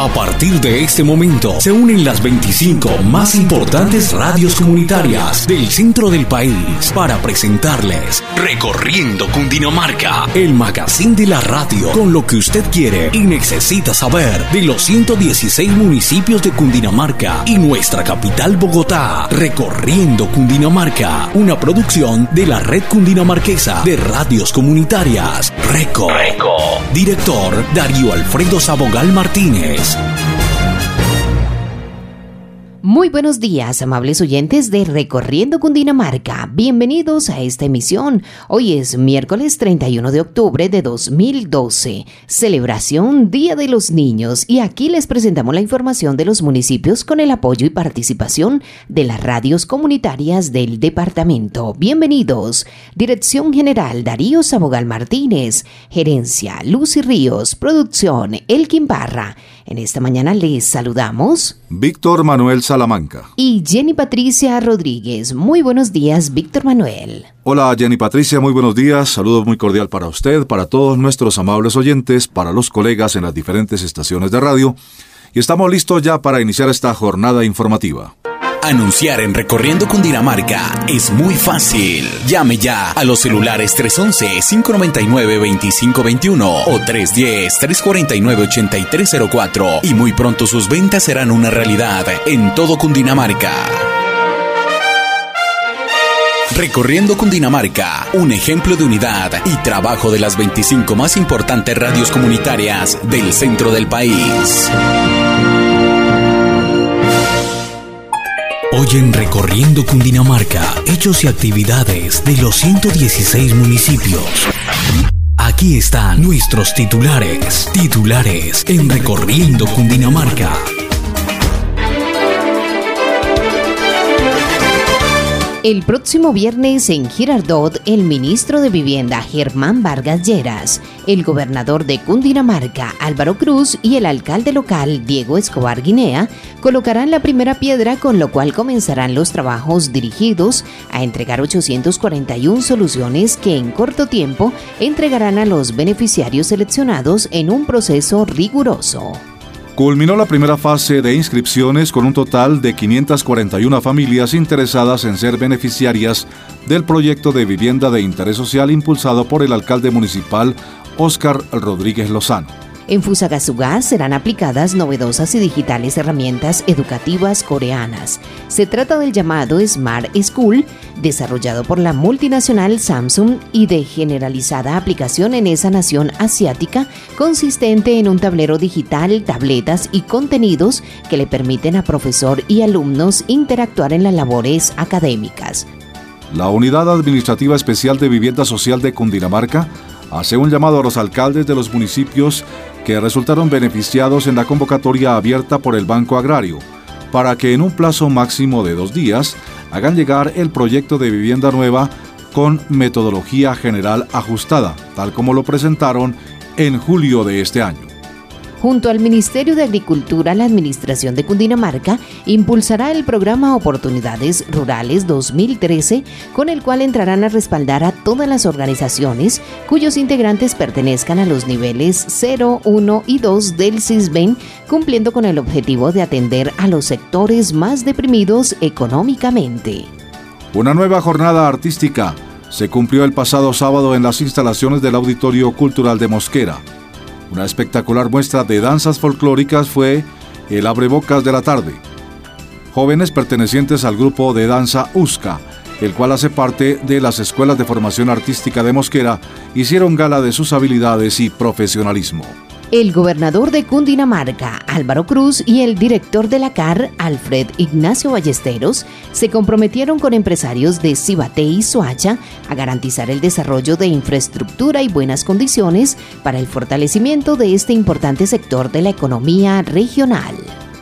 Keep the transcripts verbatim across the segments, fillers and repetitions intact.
A partir de este momento se unen las veinticinco más importantes radios comunitarias del centro del país para presentarles Recorriendo Cundinamarca, el magazine de la radio con lo que usted quiere y necesita saber de los ciento dieciséis municipios de Cundinamarca y nuestra capital Bogotá. Recorriendo Cundinamarca, una producción de la Red Cundinamarquesa de Radios Comunitarias, RECO. RECO. Director Darío Alfredo Sabogal Martínez. Muy buenos días, amables oyentes de Recorriendo Cundinamarca. Bienvenidos a esta emisión. Hoy es miércoles treinta y uno de octubre de dos mil doce, celebración Día de los Niños, y aquí les presentamos la información de los municipios con el apoyo y participación de las radios comunitarias del departamento. Bienvenidos. Dirección General Darío Sabogal Martínez, Gerencia Lucy Ríos, Producción Elkin Barra. En esta mañana les saludamos Víctor Manuel Salamanca y Jenny Patricia Rodríguez. Muy buenos días, Víctor Manuel. Hola Jenny Patricia, muy buenos días. Saludo muy cordial para usted, para todos nuestros amables oyentes, para los colegas en las diferentes estaciones de radio. Y estamos listos ya para iniciar esta jornada informativa. Anunciar en Recorriendo Cundinamarca es muy fácil. Llame ya a los celulares tres once, cinco noventa y nueve, veinticinco veintiuno o tres diez, tres cuarenta y nueve, ochenta y tres cero cuatro y muy pronto sus ventas serán una realidad en todo Cundinamarca. Recorriendo Cundinamarca, un ejemplo de unidad y trabajo de las veinticinco más importantes radios comunitarias del centro del país. Hoy en Recorriendo Cundinamarca, hechos y actividades de los ciento dieciséis municipios. Aquí están nuestros titulares, titulares en Recorriendo Cundinamarca. El próximo viernes en Girardot, el ministro de Vivienda Germán Vargas Lleras, el gobernador de Cundinamarca Álvaro Cruz y el alcalde local Diego Escobar Guinea colocarán la primera piedra, con lo cual comenzarán los trabajos dirigidos a entregar ochocientas cuarenta y una soluciones que en corto tiempo entregarán a los beneficiarios seleccionados en un proceso riguroso. Culminó la primera fase de inscripciones con un total de quinientas cuarenta y una familias interesadas en ser beneficiarias del proyecto de vivienda de interés social impulsado por el alcalde municipal Óscar Rodríguez Lozano. En Fusagasugá serán aplicadas novedosas y digitales herramientas educativas coreanas. Se trata del llamado Smart School, desarrollado por la multinacional Samsung y de generalizada aplicación en esa nación asiática, consistente en un tablero digital, tabletas y contenidos que le permiten a profesor y alumnos interactuar en las labores académicas. La Unidad Administrativa Especial de Vivienda Social de Cundinamarca hace un llamado a los alcaldes de los municipios que resultaron beneficiados en la convocatoria abierta por el Banco Agrario, para que en un plazo máximo de dos días hagan llegar el proyecto de vivienda nueva con metodología general ajustada, tal como lo presentaron en julio de este año. Junto al Ministerio de Agricultura, la Administración de Cundinamarca impulsará el programa Oportunidades Rurales dos mil trece, con el cual entrarán a respaldar a todas las organizaciones cuyos integrantes pertenezcan a los niveles cero, uno y dos del CISBEN, cumpliendo con el objetivo de atender a los sectores más deprimidos económicamente. Una nueva jornada artística se cumplió el pasado sábado en las instalaciones del Auditorio Cultural de Mosquera. Una espectacular muestra de danzas folclóricas fue el abrebocas de la tarde. Jóvenes pertenecientes al grupo de danza Usca, el cual hace parte de las escuelas de formación artística de Mosquera, hicieron gala de sus habilidades y profesionalismo. El gobernador de Cundinamarca, Álvaro Cruz, y el director de la C A R, Alfred Ignacio Ballesteros, se comprometieron con empresarios de Cibate y Soacha a garantizar el desarrollo de infraestructura y buenas condiciones para el fortalecimiento de este importante sector de la economía regional.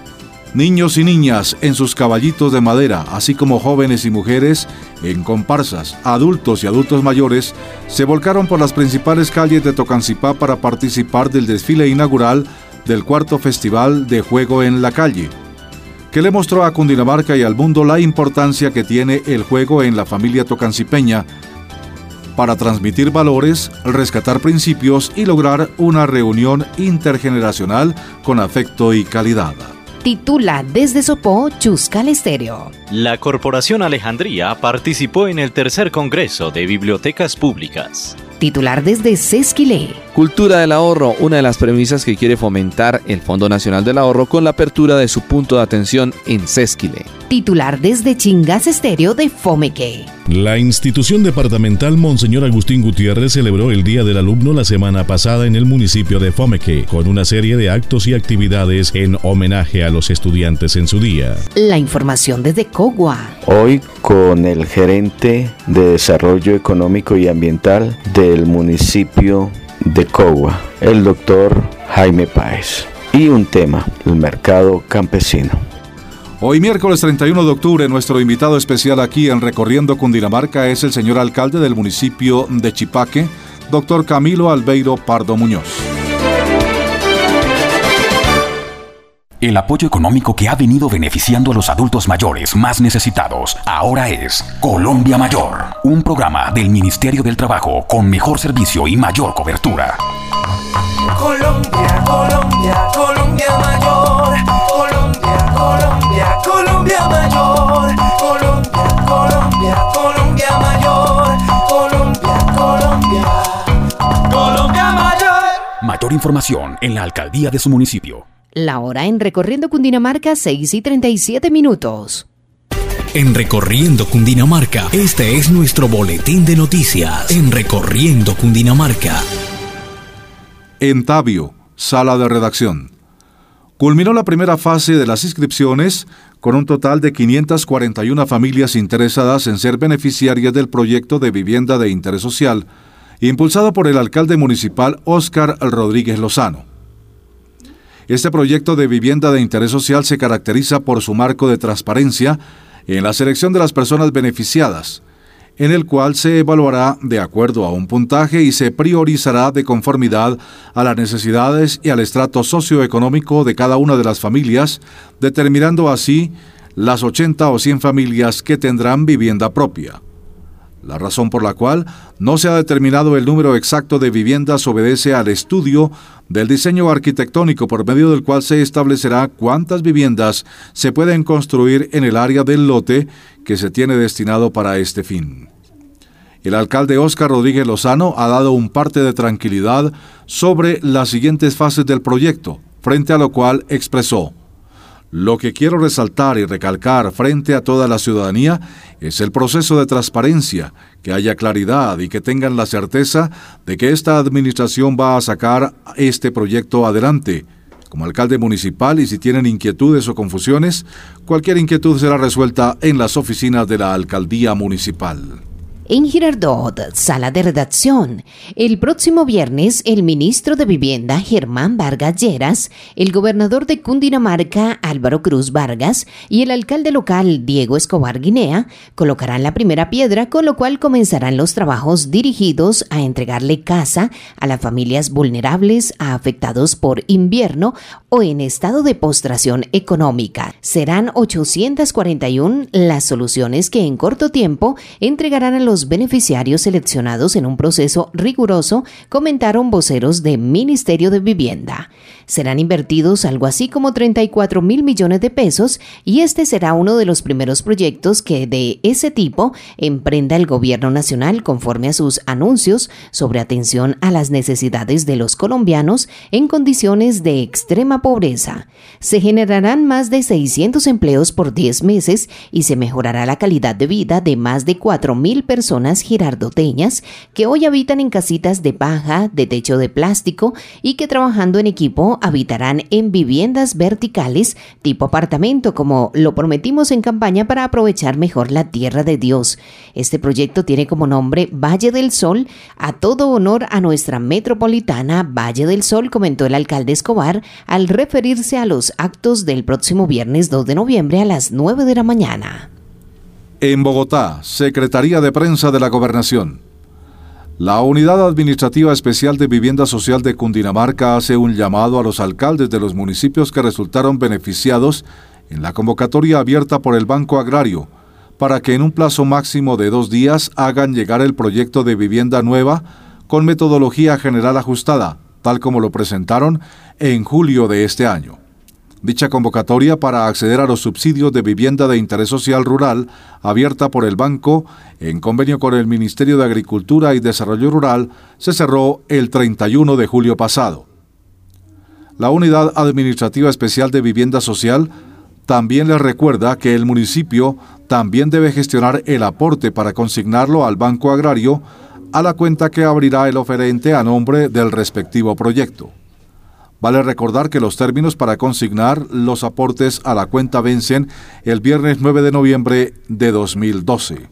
Niños y niñas en sus caballitos de madera, así como jóvenes y mujeres en comparsas, adultos y adultos mayores, se volcaron por las principales calles de Tocancipá para participar del desfile inaugural del cuarto Festival de Juego en la Calle, que le mostró a Cundinamarca y al mundo la importancia que tiene el juego en la familia tocancipeña para transmitir valores, rescatar principios y lograr una reunión intergeneracional con afecto y calidad. Titula desde Sopó, Chuscal Estéreo. La Corporación Alejandría participó en el tercer Congreso de Bibliotecas Públicas. Titular desde Sesquilé. Cultura del ahorro, una de las premisas que quiere fomentar el Fondo Nacional del Ahorro con la apertura de su punto de atención en Sesquilé. Titular desde Chingas Estéreo de Fomeque. La institución departamental Monseñor Agustín Gutiérrez celebró el Día del Alumno la semana pasada en el municipio de Fomeque, con una serie de actos y actividades en homenaje a los estudiantes en su día. La información desde Cogua. Hoy con el gerente de Desarrollo Económico y Ambiental del municipio de Cogua, el doctor Jaime Páez. Y un tema, el mercado campesino. Hoy miércoles treinta y uno de octubre, nuestro invitado especial aquí en Recorriendo Cundinamarca es el señor alcalde del municipio de Chipaque, doctor Camilo Albeiro Pardo Muñoz. El apoyo económico que ha venido beneficiando a los adultos mayores más necesitados ahora es Colombia Mayor, un programa del Ministerio del Trabajo con mejor servicio y mayor cobertura. Colombia, Colombia, Colombia Mayor. Colombia, Colombia, Colombia Mayor. Colombia, Colombia, Colombia Mayor. Colombia, Colombia, Colombia Mayor. Mayor información en la alcaldía de su municipio. La hora en Recorriendo Cundinamarca, seis y treinta y siete minutos. En Recorriendo Cundinamarca, este es nuestro boletín de noticias. En Recorriendo Cundinamarca. En Tabio, sala de redacción. Culminó la primera fase de las inscripciones con un total de quinientas cuarenta y una familias interesadas en ser beneficiarias del proyecto de vivienda de interés social, impulsado por el alcalde municipal Óscar Rodríguez Lozano. Este proyecto de vivienda de interés social se caracteriza por su marco de transparencia en la selección de las personas beneficiadas, en el cual se evaluará de acuerdo a un puntaje y se priorizará de conformidad a las necesidades y al estrato socioeconómico de cada una de las familias, determinando así las ochenta o cien familias que tendrán vivienda propia. La razón por la cual no se ha determinado el número exacto de viviendas obedece al estudio del diseño arquitectónico por medio del cual se establecerá cuántas viviendas se pueden construir en el área del lote que se tiene destinado para este fin. El alcalde Óscar Rodríguez Lozano ha dado un parte de tranquilidad sobre las siguientes fases del proyecto, frente a lo cual expresó: lo que quiero resaltar y recalcar frente a toda la ciudadanía es el proceso de transparencia, que haya claridad y que tengan la certeza de que esta administración va a sacar este proyecto adelante. Como alcalde municipal, y si tienen inquietudes o confusiones, cualquier inquietud será resuelta en las oficinas de la alcaldía municipal. En Girardot, sala de redacción. El próximo viernes, el ministro de Vivienda, Germán Vargas Lleras, el gobernador de Cundinamarca, Álvaro Cruz Vargas, y el alcalde local, Diego Escobar Guinea, colocarán la primera piedra, con lo cual comenzarán los trabajos dirigidos a entregarle casa a las familias vulnerables a afectados por invierno o en estado de postración económica. Serán ochocientas cuarenta y una las soluciones que en corto tiempo entregarán a los beneficiarios seleccionados en un proceso riguroso, comentaron voceros del Ministerio de Vivienda. Serán invertidos algo así como treinta y cuatro mil millones de pesos y este será uno de los primeros proyectos que de ese tipo emprenda el gobierno nacional conforme a sus anuncios sobre atención a las necesidades de los colombianos en condiciones de extrema pobreza. Se generarán más de seiscientos empleos por diez meses y se mejorará la calidad de vida de más de cuatro mil personas girardoteñas que hoy habitan en casitas de paja, de techo de plástico y que trabajando en equipo habitarán en viviendas verticales tipo apartamento, como lo prometimos en campaña para aprovechar mejor la tierra de Dios. Este proyecto tiene como nombre Valle del Sol, a todo honor a nuestra metropolitana Valle del Sol, comentó el alcalde Escobar al referirse a los actos del próximo viernes dos de noviembre a las nueve de la mañana. En Bogotá, Secretaría de Prensa de la Gobernación. La Unidad Administrativa Especial de Vivienda Social de Cundinamarca hace un llamado a los alcaldes de los municipios que resultaron beneficiados en la convocatoria abierta por el Banco Agrario para que en un plazo máximo de dos días hagan llegar el proyecto de vivienda nueva con metodología general ajustada, tal como lo presentaron en julio de este año. Dicha convocatoria para acceder a los subsidios de vivienda de interés social rural, abierta por el banco en convenio con el Ministerio de Agricultura y Desarrollo Rural, se cerró el treinta y uno de julio pasado. La Unidad Administrativa Especial de Vivienda Social también les recuerda que el municipio también debe gestionar el aporte para consignarlo al Banco Agrario a la cuenta que abrirá el oferente a nombre del respectivo proyecto. Vale recordar que los términos para consignar los aportes a la cuenta vencen el viernes nueve de noviembre de dos mil doce.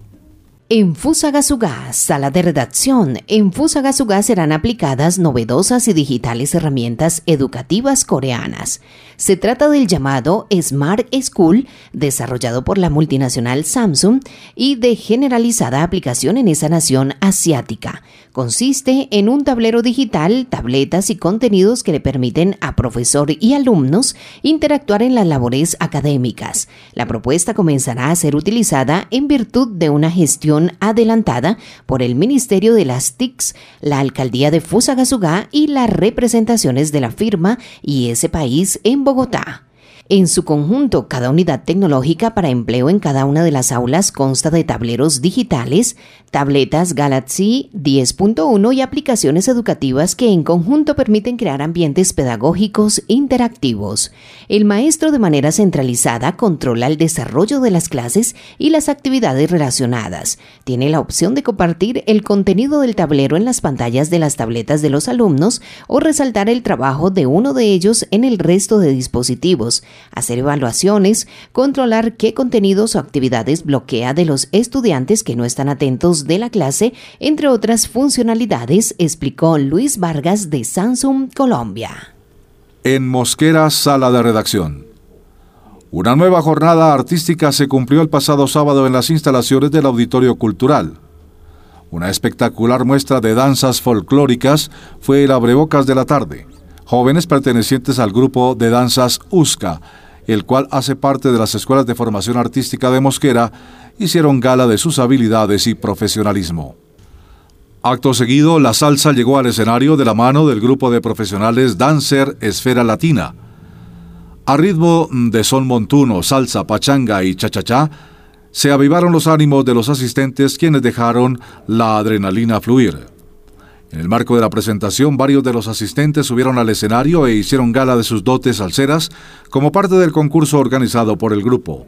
En Fusagasugá, sala de redacción. En Fusagasugá serán aplicadas novedosas y digitales herramientas educativas coreanas. Se trata del llamado Smart School, desarrollado por la multinacional Samsung y de generalizada aplicación en esa nación asiática. Consiste en un tablero digital, tabletas y contenidos que le permiten a profesor y alumnos interactuar en las labores académicas. La propuesta comenzará a ser utilizada en virtud de una gestión adelantada por el Ministerio de las T I Cs, la Alcaldía de Fusagasugá y las representaciones de la firma y ese país en Bogotá. En su conjunto, cada unidad tecnológica para empleo en cada una de las aulas consta de tableros digitales, tabletas Galaxy diez punto uno y aplicaciones educativas que en conjunto permiten crear ambientes pedagógicos interactivos. El maestro de manera centralizada controla el desarrollo de las clases y las actividades relacionadas. Tiene la opción de compartir el contenido del tablero en las pantallas de las tabletas de los alumnos o resaltar el trabajo de uno de ellos en el resto de dispositivos, hacer evaluaciones, controlar qué contenidos o actividades bloquea de los estudiantes que no están atentos de la clase, entre otras funcionalidades, explicó Luis Vargas de Samsung Colombia. En Mosquera, sala de redacción. Una nueva jornada artística se cumplió el pasado sábado en las instalaciones del Auditorio Cultural. Una espectacular muestra de danzas folclóricas fue el abrebocas de la tarde. Jóvenes pertenecientes al grupo de danzas U S C A, el cual hace parte de las escuelas de formación artística de Mosquera, hicieron gala de sus habilidades y profesionalismo. Acto seguido, la salsa llegó al escenario de la mano del grupo de profesionales Dancer Esfera Latina. A ritmo de son montuno, salsa, pachanga y cha-cha-cha, se avivaron los ánimos de los asistentes, quienes dejaron la adrenalina fluir. En el marco de la presentación, varios de los asistentes subieron al escenario e hicieron gala de sus dotes salseras como parte del concurso organizado por el grupo.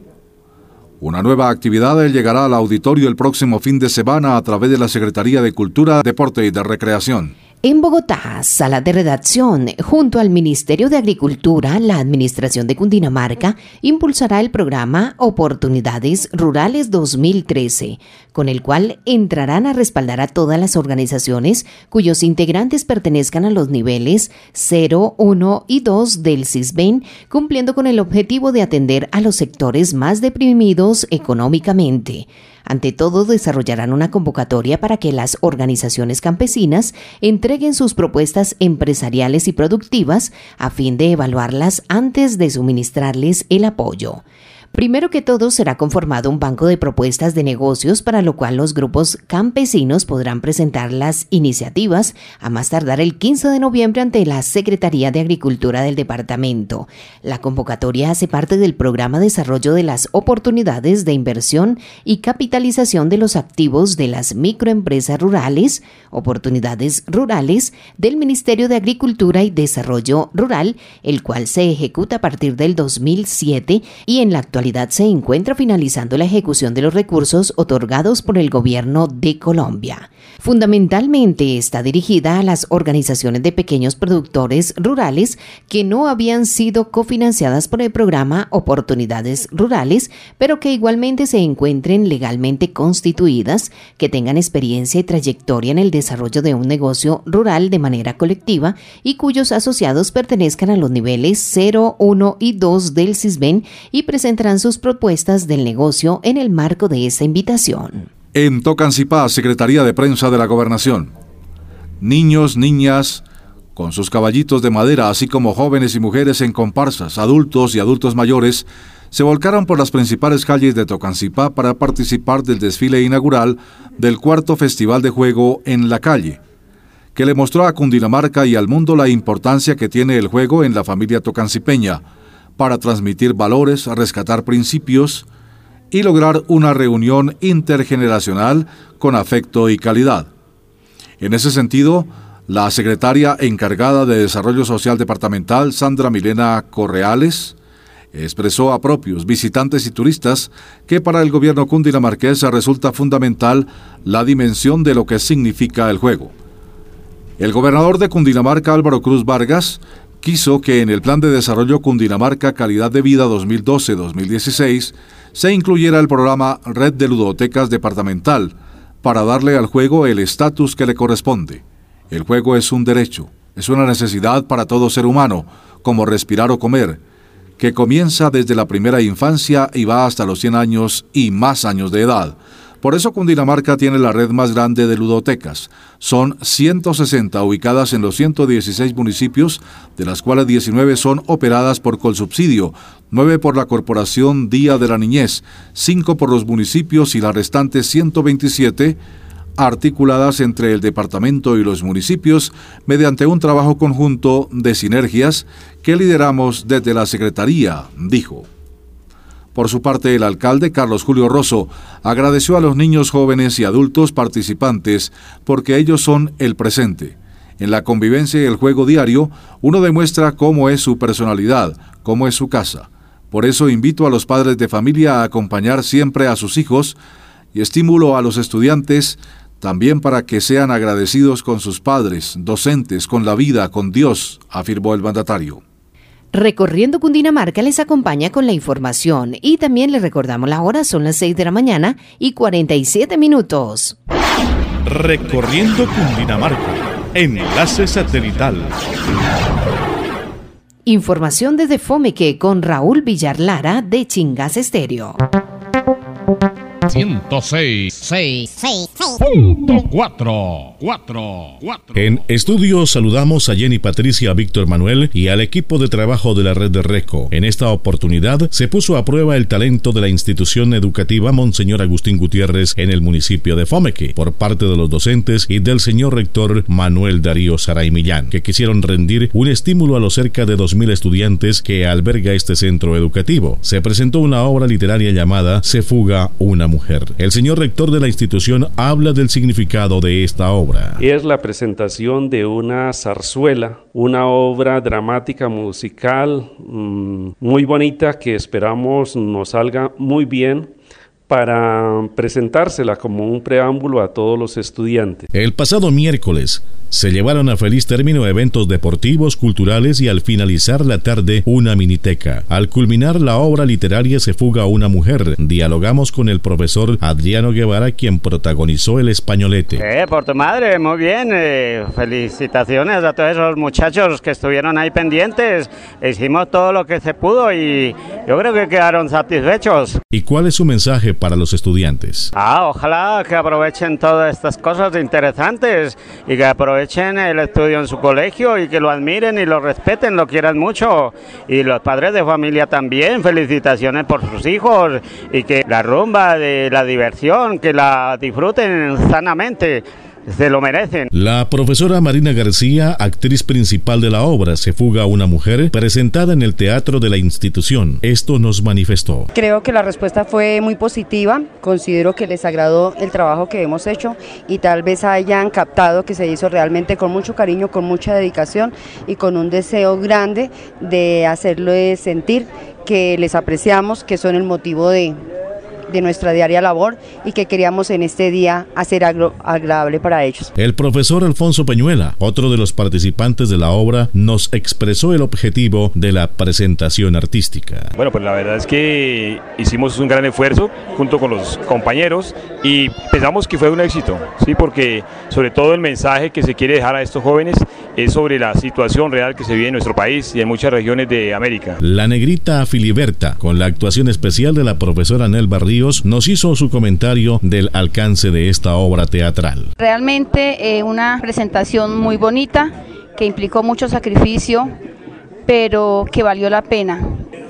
Una nueva actividad llegará al auditorio el próximo fin de semana a través de la Secretaría de Cultura, Deporte y de Recreación. En Bogotá, sala de redacción, junto al Ministerio de Agricultura, la Administración de Cundinamarca impulsará el programa Oportunidades Rurales dos mil trece, con el cual entrarán a respaldar a todas las organizaciones cuyos integrantes pertenezcan a los niveles cero, uno y dos del CISBEN, cumpliendo con el objetivo de atender a los sectores más deprimidos económicamente. Ante todo, desarrollarán una convocatoria para que las organizaciones campesinas entreguen sus propuestas empresariales y productivas a fin de evaluarlas antes de suministrarles el apoyo. Primero que todo, será conformado un banco de propuestas de negocios, para lo cual los grupos campesinos podrán presentar las iniciativas a más tardar el quince de noviembre ante la Secretaría de Agricultura del departamento. La convocatoria hace parte del Programa de Desarrollo de las Oportunidades de Inversión y Capitalización de los Activos de las Microempresas Rurales, Oportunidades Rurales, del Ministerio de Agricultura y Desarrollo Rural, el cual se ejecuta a partir del dos mil siete y en la actualidad se encuentra finalizando la ejecución de los recursos otorgados por el Gobierno de Colombia. Fundamentalmente está dirigida a las organizaciones de pequeños productores rurales que no habían sido cofinanciadas por el programa Oportunidades Rurales, pero que igualmente se encuentren legalmente constituidas, que tengan experiencia y trayectoria en el desarrollo de un negocio rural de manera colectiva y cuyos asociados pertenezcan a los niveles cero, uno y dos del CISBEN y presentarán sus propuestas del negocio en el marco de esta invitación. En Tocancipá, Secretaría de Prensa de la Gobernación. Niños, niñas, con sus caballitos de madera, así como jóvenes y mujeres en comparsas, adultos y adultos mayores, se volcaron por las principales calles de Tocancipá para participar del desfile inaugural del cuarto Festival de Juego en la Calle, que le mostró a Cundinamarca y al mundo la importancia que tiene el juego en la familia tocancipeña para transmitir valores, rescatar principios y lograr una reunión intergeneracional con afecto y calidad. En ese sentido, la secretaria encargada de Desarrollo Social Departamental, Sandra Milena Correales, expresó a propios, visitantes y turistas que para el gobierno cundinamarqués resulta fundamental la dimensión de lo que significa el juego. El gobernador de Cundinamarca, Álvaro Cruz Vargas, quiso que en el Plan de Desarrollo Cundinamarca Calidad de Vida dos mil doce a dos mil dieciséis se incluyera el programa Red de Ludotecas Departamental para darle al juego el estatus que le corresponde. El juego es un derecho, es una necesidad para todo ser humano, como respirar o comer, que comienza desde la primera infancia y va hasta los cien años y más años de edad. Por eso Cundinamarca tiene la red más grande de ludotecas. Son ciento sesenta ubicadas en los ciento dieciséis municipios, de las cuales diecinueve son operadas por Colsubsidio, nueve por la Corporación Día de la Niñez, cinco por los municipios y las restantes ciento veintisiete articuladas entre el departamento y los municipios mediante un trabajo conjunto de sinergias que lideramos desde la Secretaría, dijo. Por su parte, el alcalde Carlos Julio Rosso agradeció a los niños, jóvenes y adultos participantes porque ellos son el presente. En la convivencia y el juego diario, uno demuestra cómo es su personalidad, cómo es su casa. Por eso invito a los padres de familia a acompañar siempre a sus hijos y estimulo a los estudiantes también para que sean agradecidos con sus padres, docentes, con la vida, con Dios, afirmó el mandatario. Recorriendo Cundinamarca les acompaña con la información y también les recordamos la hora, son las seis de la mañana y cuarenta y siete minutos. Recorriendo Cundinamarca, enlace satelital. Información desde Fomeque con Raúl Villar Lara de Chingas Estéreo. ciento seis punto cuatro. En estudio saludamos a Jenny Patricia, Víctor Manuel y al equipo de trabajo de la red de RECO. En esta oportunidad se puso a prueba el talento de la institución educativa Monseñor Agustín Gutiérrez en el municipio de Fomeque por parte de los docentes y del señor rector Manuel Darío Saray Millán, que quisieron rendir un estímulo a los cerca de dos mil estudiantes que alberga este centro educativo. Se presentó una obra literaria llamada Se fuga una mujer. El señor rector de la institución habla del significado de esta obra. Es la presentación de una zarzuela, una obra dramática musical mmm, muy bonita que esperamos nos salga muy bien para presentársela como un preámbulo a todos los estudiantes. El pasado miércoles se llevaron a feliz término eventos deportivos, culturales y al finalizar la tarde una miniteca. Al culminar la obra literaria Se fuga una mujer, dialogamos con el profesor Adriano Guevara, quien protagonizó el españolete. Eh, por tu madre, muy bien, eh, felicitaciones a todos esos muchachos que estuvieron ahí pendientes. Hicimos todo lo que se pudo y yo creo que quedaron satisfechos. ¿Y cuál es su mensaje para los estudiantes? Ah, ojalá que aprovechen todas estas cosas interesantes y que aprovechen el estudio en su colegio y que lo admiren y lo respeten, lo quieran mucho. Y los padres de familia también, felicitaciones por sus hijos y que la rumba de la diversión, que la disfruten sanamente. Se lo merecen. La profesora Marina García, actriz principal de la obra Se fuga una mujer, presentada en el teatro de la institución, esto nos manifestó. Creo que la respuesta fue muy positiva, considero que les agradó el trabajo que hemos hecho y tal vez hayan captado que se hizo realmente con mucho cariño, con mucha dedicación y con un deseo grande de hacerles sentir que les apreciamos, que son el motivo de... de nuestra diaria labor y que queríamos en este día hacer algo agradable para ellos. El profesor Alfonso Peñuela, otro de los participantes de la obra, nos expresó el objetivo de la presentación artística. Bueno, pues la verdad es que hicimos un gran esfuerzo junto con los compañeros y pensamos que fue un éxito, sí, porque sobre todo el mensaje que se quiere dejar a estos jóvenes es sobre la situación real que se vive en nuestro país y en muchas regiones de América. La negrita Filiberta, con la actuación especial de la profesora Nelva Ríos, nos hizo su comentario del alcance de esta obra teatral. Realmente eh, una presentación muy bonita que implicó mucho sacrificio, pero que valió la pena.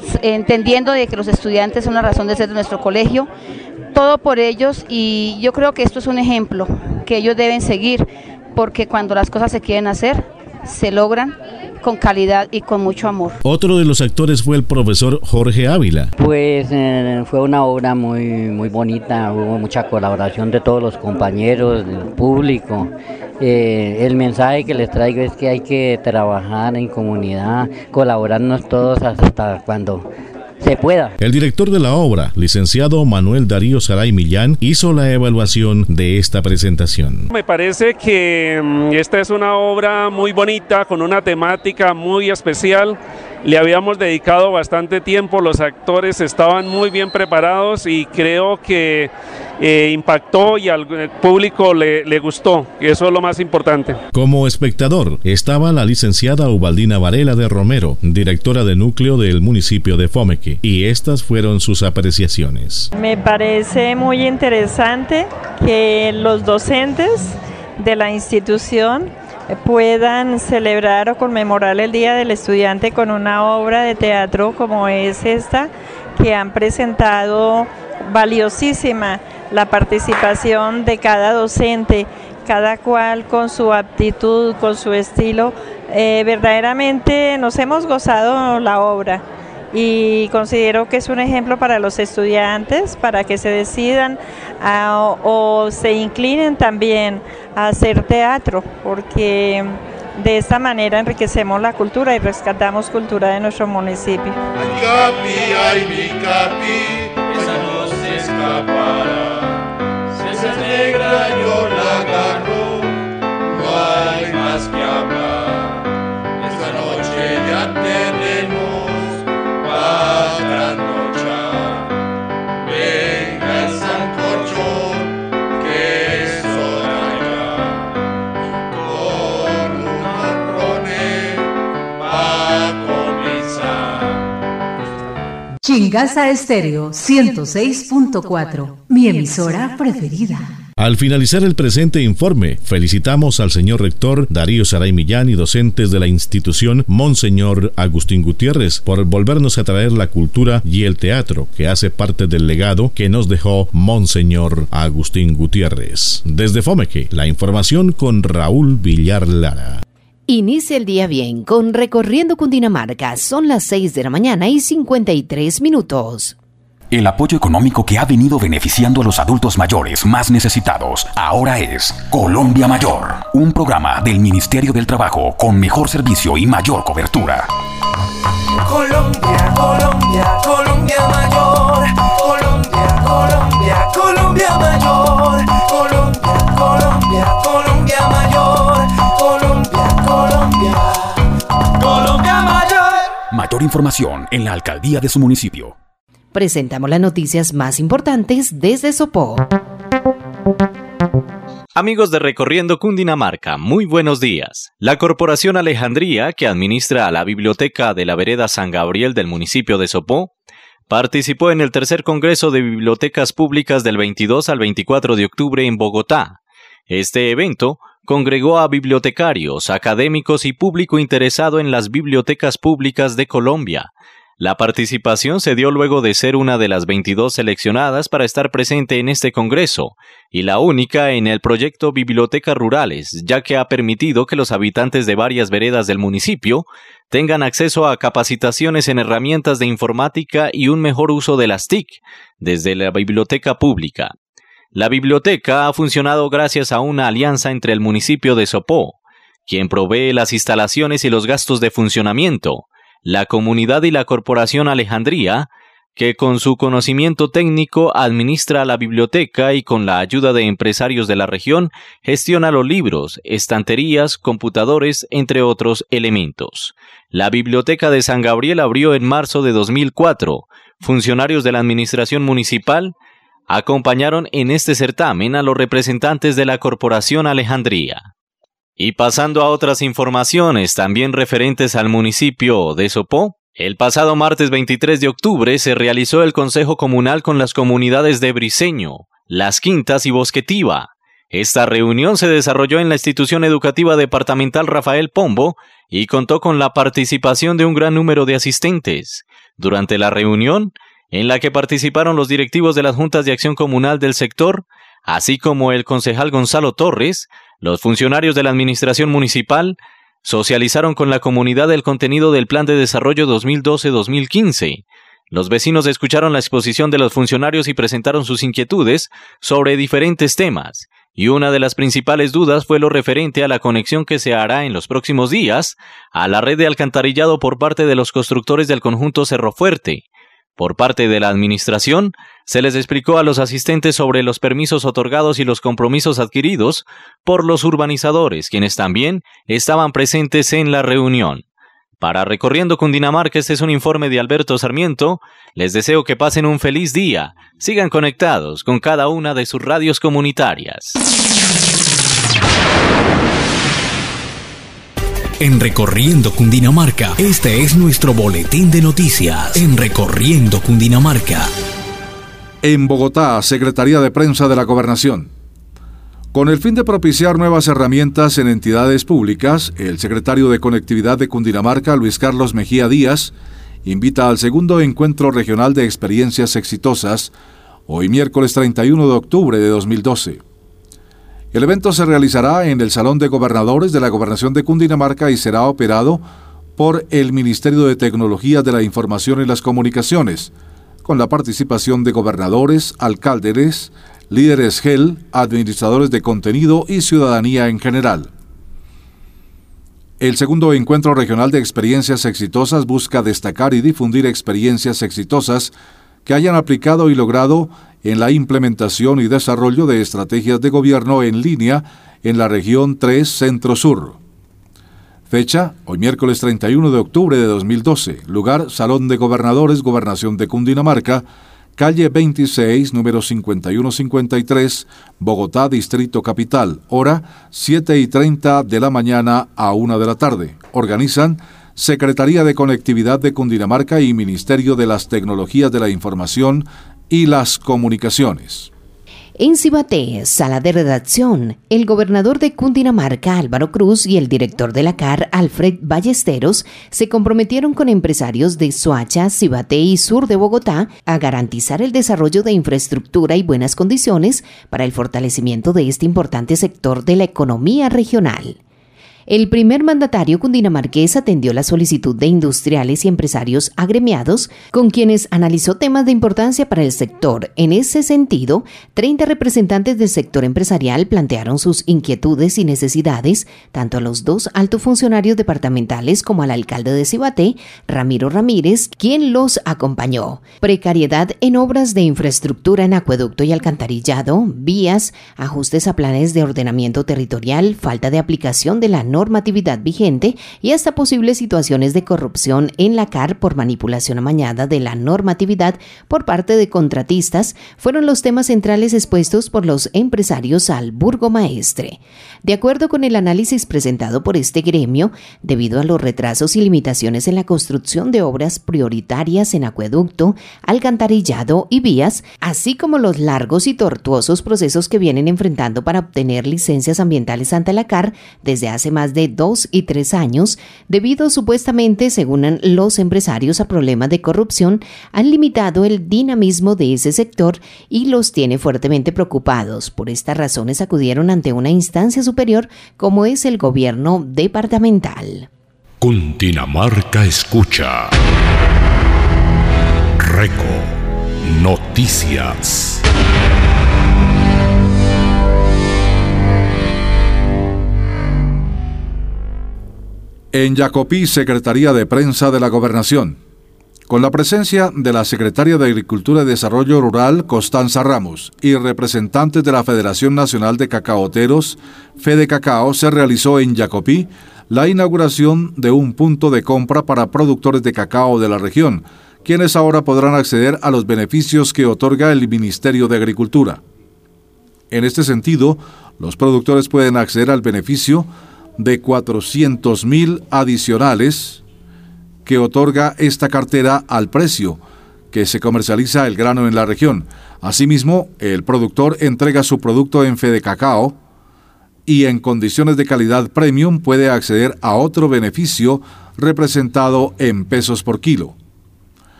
entendiendo de que los estudiantes son la razón de ser de nuestro colegio, todo por ellos, y yo creo que esto es un ejemplo que ellos deben seguir, porque cuando las cosas se quieren hacer, se logran con calidad y con mucho amor. Otro de los actores fue el profesor Jorge Ávila. Pues eh, fue una obra muy, muy bonita, hubo mucha colaboración de todos los compañeros, del público. Eh, el mensaje que les traigo es que hay que trabajar en comunidad, colaborarnos todos hasta cuando se pueda. El director de la obra, licenciado Manuel Darío Saray Millán, hizo la evaluación de esta presentación. Me parece que um, esta es una obra muy bonita, con una temática muy especial. Le habíamos dedicado bastante tiempo, los actores estaban muy bien preparados y creo que eh, impactó y al público le, le gustó, y eso es lo más importante. Como espectador estaba la licenciada Ubaldina Varela de Romero, directora de núcleo del municipio de Fomeque, y estas fueron sus apreciaciones. Me parece muy interesante que los docentes de la institución puedan celebrar o conmemorar el Día del Estudiante con una obra de teatro como es esta, que han presentado valiosísima la participación de cada docente, cada cual con su aptitud, con su estilo. Eh, verdaderamente nos hemos gozado la obra y considero que es un ejemplo para los estudiantes, para que se decidan a, o, o se inclinen también a hacer teatro, porque de esta manera enriquecemos la cultura y rescatamos cultura de nuestro municipio. Ay, Capi, ay, mi Capi, esa no se escapará, si esa es negra yo la agarro, no hay más que hablar, esta noche ya tenemos a trasnochar, venga el sancocho que es hora ya, con unos rones pa' comenzar. Chingaza Estéreo ciento seis punto cuatro, mi emisora preferida. Al finalizar el presente informe, felicitamos al señor rector Darío Saray Millán y docentes de la institución Monseñor Agustín Gutiérrez por volvernos a traer la cultura y el teatro que hace parte del legado que nos dejó Monseñor Agustín Gutiérrez. Desde Fomeque, la información con Raúl Villar Lara. Inicia el día bien con Recorriendo Cundinamarca. Son las seis de la mañana y cincuenta y tres minutos. El apoyo económico que ha venido beneficiando a los adultos mayores más necesitados ahora es Colombia Mayor, un programa del Ministerio del Trabajo con mejor servicio y mayor cobertura. Colombia, Colombia, Colombia Mayor. Colombia, Colombia, Colombia Mayor. Colombia, Colombia, Colombia Mayor. Colombia, Colombia, Colombia Mayor. Mayor información en la alcaldía de su municipio. Presentamos las noticias más importantes desde Sopó. Amigos de Recorriendo Cundinamarca, muy buenos días. La Corporación Alejandría, que administra la Biblioteca de la Vereda San Gabriel del municipio de Sopó, participó en el tercer Congreso de Bibliotecas Públicas del veintidós al veinticuatro de octubre en Bogotá. Este evento congregó a bibliotecarios, académicos y público interesado en las bibliotecas públicas de Colombia. La participación se dio luego de ser una de las veintidós seleccionadas para estar presente en este congreso, y la única en el proyecto Bibliotecas Rurales, ya que ha permitido que los habitantes de varias veredas del municipio tengan acceso a capacitaciones en herramientas de informática y un mejor uso de las T I C desde la biblioteca pública. La biblioteca ha funcionado gracias a una alianza entre el municipio de Sopó, quien provee las instalaciones y los gastos de funcionamiento, la comunidad y la Corporación Alejandría, que con su conocimiento técnico administra la biblioteca y con la ayuda de empresarios de la región gestiona los libros, estanterías, computadores, entre otros elementos. La Biblioteca de San Gabriel abrió en marzo de dos mil cuatro. Funcionarios de la administración municipal acompañaron en este certamen a los representantes de la Corporación Alejandría. Y pasando a otras informaciones también referentes al municipio de Sopó, el pasado martes veintitrés de octubre se realizó el Consejo Comunal con las comunidades de Briceño, Las Quintas y Bosquetiva. Esta reunión se desarrolló en la institución educativa departamental Rafael Pombo y contó con la participación de un gran número de asistentes. Durante la reunión, en la que participaron los directivos de las juntas de acción comunal del sector, así como el concejal Gonzalo Torres, los funcionarios de la administración municipal socializaron con la comunidad el contenido del Plan de Desarrollo dos mil doce a dos mil quince. Los vecinos escucharon la exposición de los funcionarios y presentaron sus inquietudes sobre diferentes temas, y una de las principales dudas fue lo referente a la conexión que se hará en los próximos días a la red de alcantarillado por parte de los constructores del conjunto Cerro Fuerte. Por parte de la administración, se les explicó a los asistentes sobre los permisos otorgados y los compromisos adquiridos por los urbanizadores, quienes también estaban presentes en la reunión. Para Recorriendo Cundinamarca, este es un informe de Alberto Sarmiento. Les deseo que pasen un feliz día. Sigan conectados con cada una de sus radios comunitarias. En Recorriendo Cundinamarca, este es nuestro boletín de noticias. En Recorriendo Cundinamarca. En Bogotá, Secretaría de Prensa de la Gobernación. Con el fin de propiciar nuevas herramientas en entidades públicas, el secretario de Conectividad de Cundinamarca, Luis Carlos Mejía Díaz, invita al segundo encuentro regional de experiencias exitosas, hoy miércoles treinta y uno de octubre de dos mil doce. El evento se realizará en el Salón de Gobernadores de la Gobernación de Cundinamarca y será operado por el Ministerio de Tecnología de la Información y las Comunicaciones, con la participación de gobernadores, alcaldes, líderes G E L, administradores de contenido y ciudadanía en general. El segundo encuentro regional de experiencias exitosas busca destacar y difundir experiencias exitosas que hayan aplicado y logrado en la implementación y desarrollo de estrategias de gobierno en línea en la región tres Centro-Sur. Fecha, hoy miércoles treinta y uno de octubre de dos mil doce. Lugar, Salón de Gobernadores, Gobernación de Cundinamarca, calle veintiséis, número cincuenta y uno cincuenta y tres, Bogotá, Distrito Capital. Hora, siete y treinta de la mañana a una de la tarde. Organizan Secretaría de Conectividad de Cundinamarca y Ministerio de las Tecnologías de la Información y las Comunicaciones. En Cibaté, sala de redacción, el gobernador de Cundinamarca, Álvaro Cruz, y el director de la C A R, Alfred Ballesteros, se comprometieron con empresarios de Soacha, Cibaté y sur de Bogotá a garantizar el desarrollo de infraestructura y buenas condiciones para el fortalecimiento de este importante sector de la economía regional. El primer mandatario cundinamarqués atendió la solicitud de industriales y empresarios agremiados, con quienes analizó temas de importancia para el sector. En ese sentido, treinta representantes del sector empresarial plantearon sus inquietudes y necesidades, tanto a los dos altos funcionarios departamentales como al alcalde de Cibaté, Ramiro Ramírez, quien los acompañó. Precariedad en obras de infraestructura en acueducto y alcantarillado, vías, ajustes a planes de ordenamiento territorial, falta de aplicación de la normatividad vigente y hasta posibles situaciones de corrupción en la C A R por manipulación amañada de la normatividad por parte de contratistas fueron los temas centrales expuestos por los empresarios al burgomaestre. De acuerdo con el análisis presentado por este gremio, debido a los retrasos y limitaciones en la construcción de obras prioritarias en acueducto, alcantarillado y vías, así como los largos y tortuosos procesos que vienen enfrentando para obtener licencias ambientales ante la C A R desde hace más de dos y tres años, debido supuestamente, según los empresarios, a problemas de corrupción, han limitado el dinamismo de ese sector y los tiene fuertemente preocupados. Por estas razones acudieron ante una instancia superior como es el gobierno departamental. Cundinamarca escucha. Reco Noticias. En Yacopí, Secretaría de Prensa de la Gobernación. Con la presencia de la Secretaria de Agricultura y Desarrollo Rural, Constanza Ramos, y representantes de la Federación Nacional de Cacaoteros, FEDECACAO, se realizó en Yacopí la inauguración de un punto de compra para productores de cacao de la región, quienes ahora podrán acceder a los beneficios que otorga el Ministerio de Agricultura. En este sentido, los productores pueden acceder al beneficio de cuatrocientos mil adicionales que otorga esta cartera al precio que se comercializa el grano en la región. Asimismo, el productor entrega su producto en FEDECACAO y en condiciones de calidad premium puede acceder a otro beneficio representado en pesos por kilo.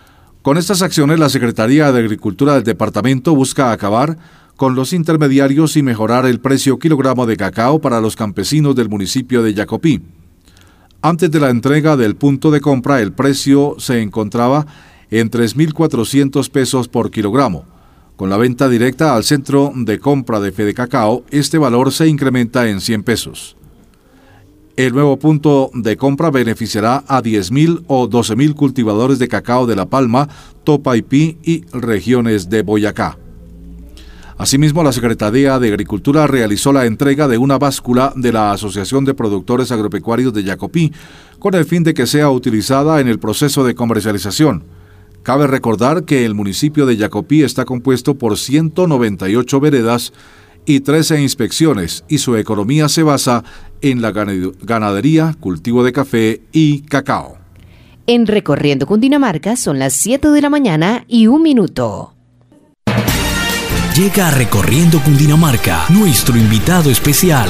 Con estas acciones, la Secretaría de Agricultura del departamento busca acabar con los intermediarios y mejorar el precio kilogramo de cacao para los campesinos del municipio de Yacopí. Antes de la entrega del punto de compra, el precio se encontraba en tres mil cuatrocientos pesos por kilogramo. Con la venta directa al centro de compra de Fede Cacao, este valor se incrementa en cien pesos. El nuevo punto de compra beneficiará a diez mil o doce mil cultivadores de cacao de La Palma, Topaipí y regiones de Boyacá. Asimismo, la Secretaría de Agricultura realizó la entrega de una báscula de la Asociación de Productores Agropecuarios de Yacopí, con el fin de que sea utilizada en el proceso de comercialización. Cabe recordar que el municipio de Yacopí está compuesto por ciento noventa y ocho veredas y trece inspecciones, y su economía se basa en la ganadería, cultivo de café y cacao. En Recorriendo Cundinamarca son las siete de la mañana y un minuto. Llega a Recorriendo Cundinamarca nuestro invitado especial.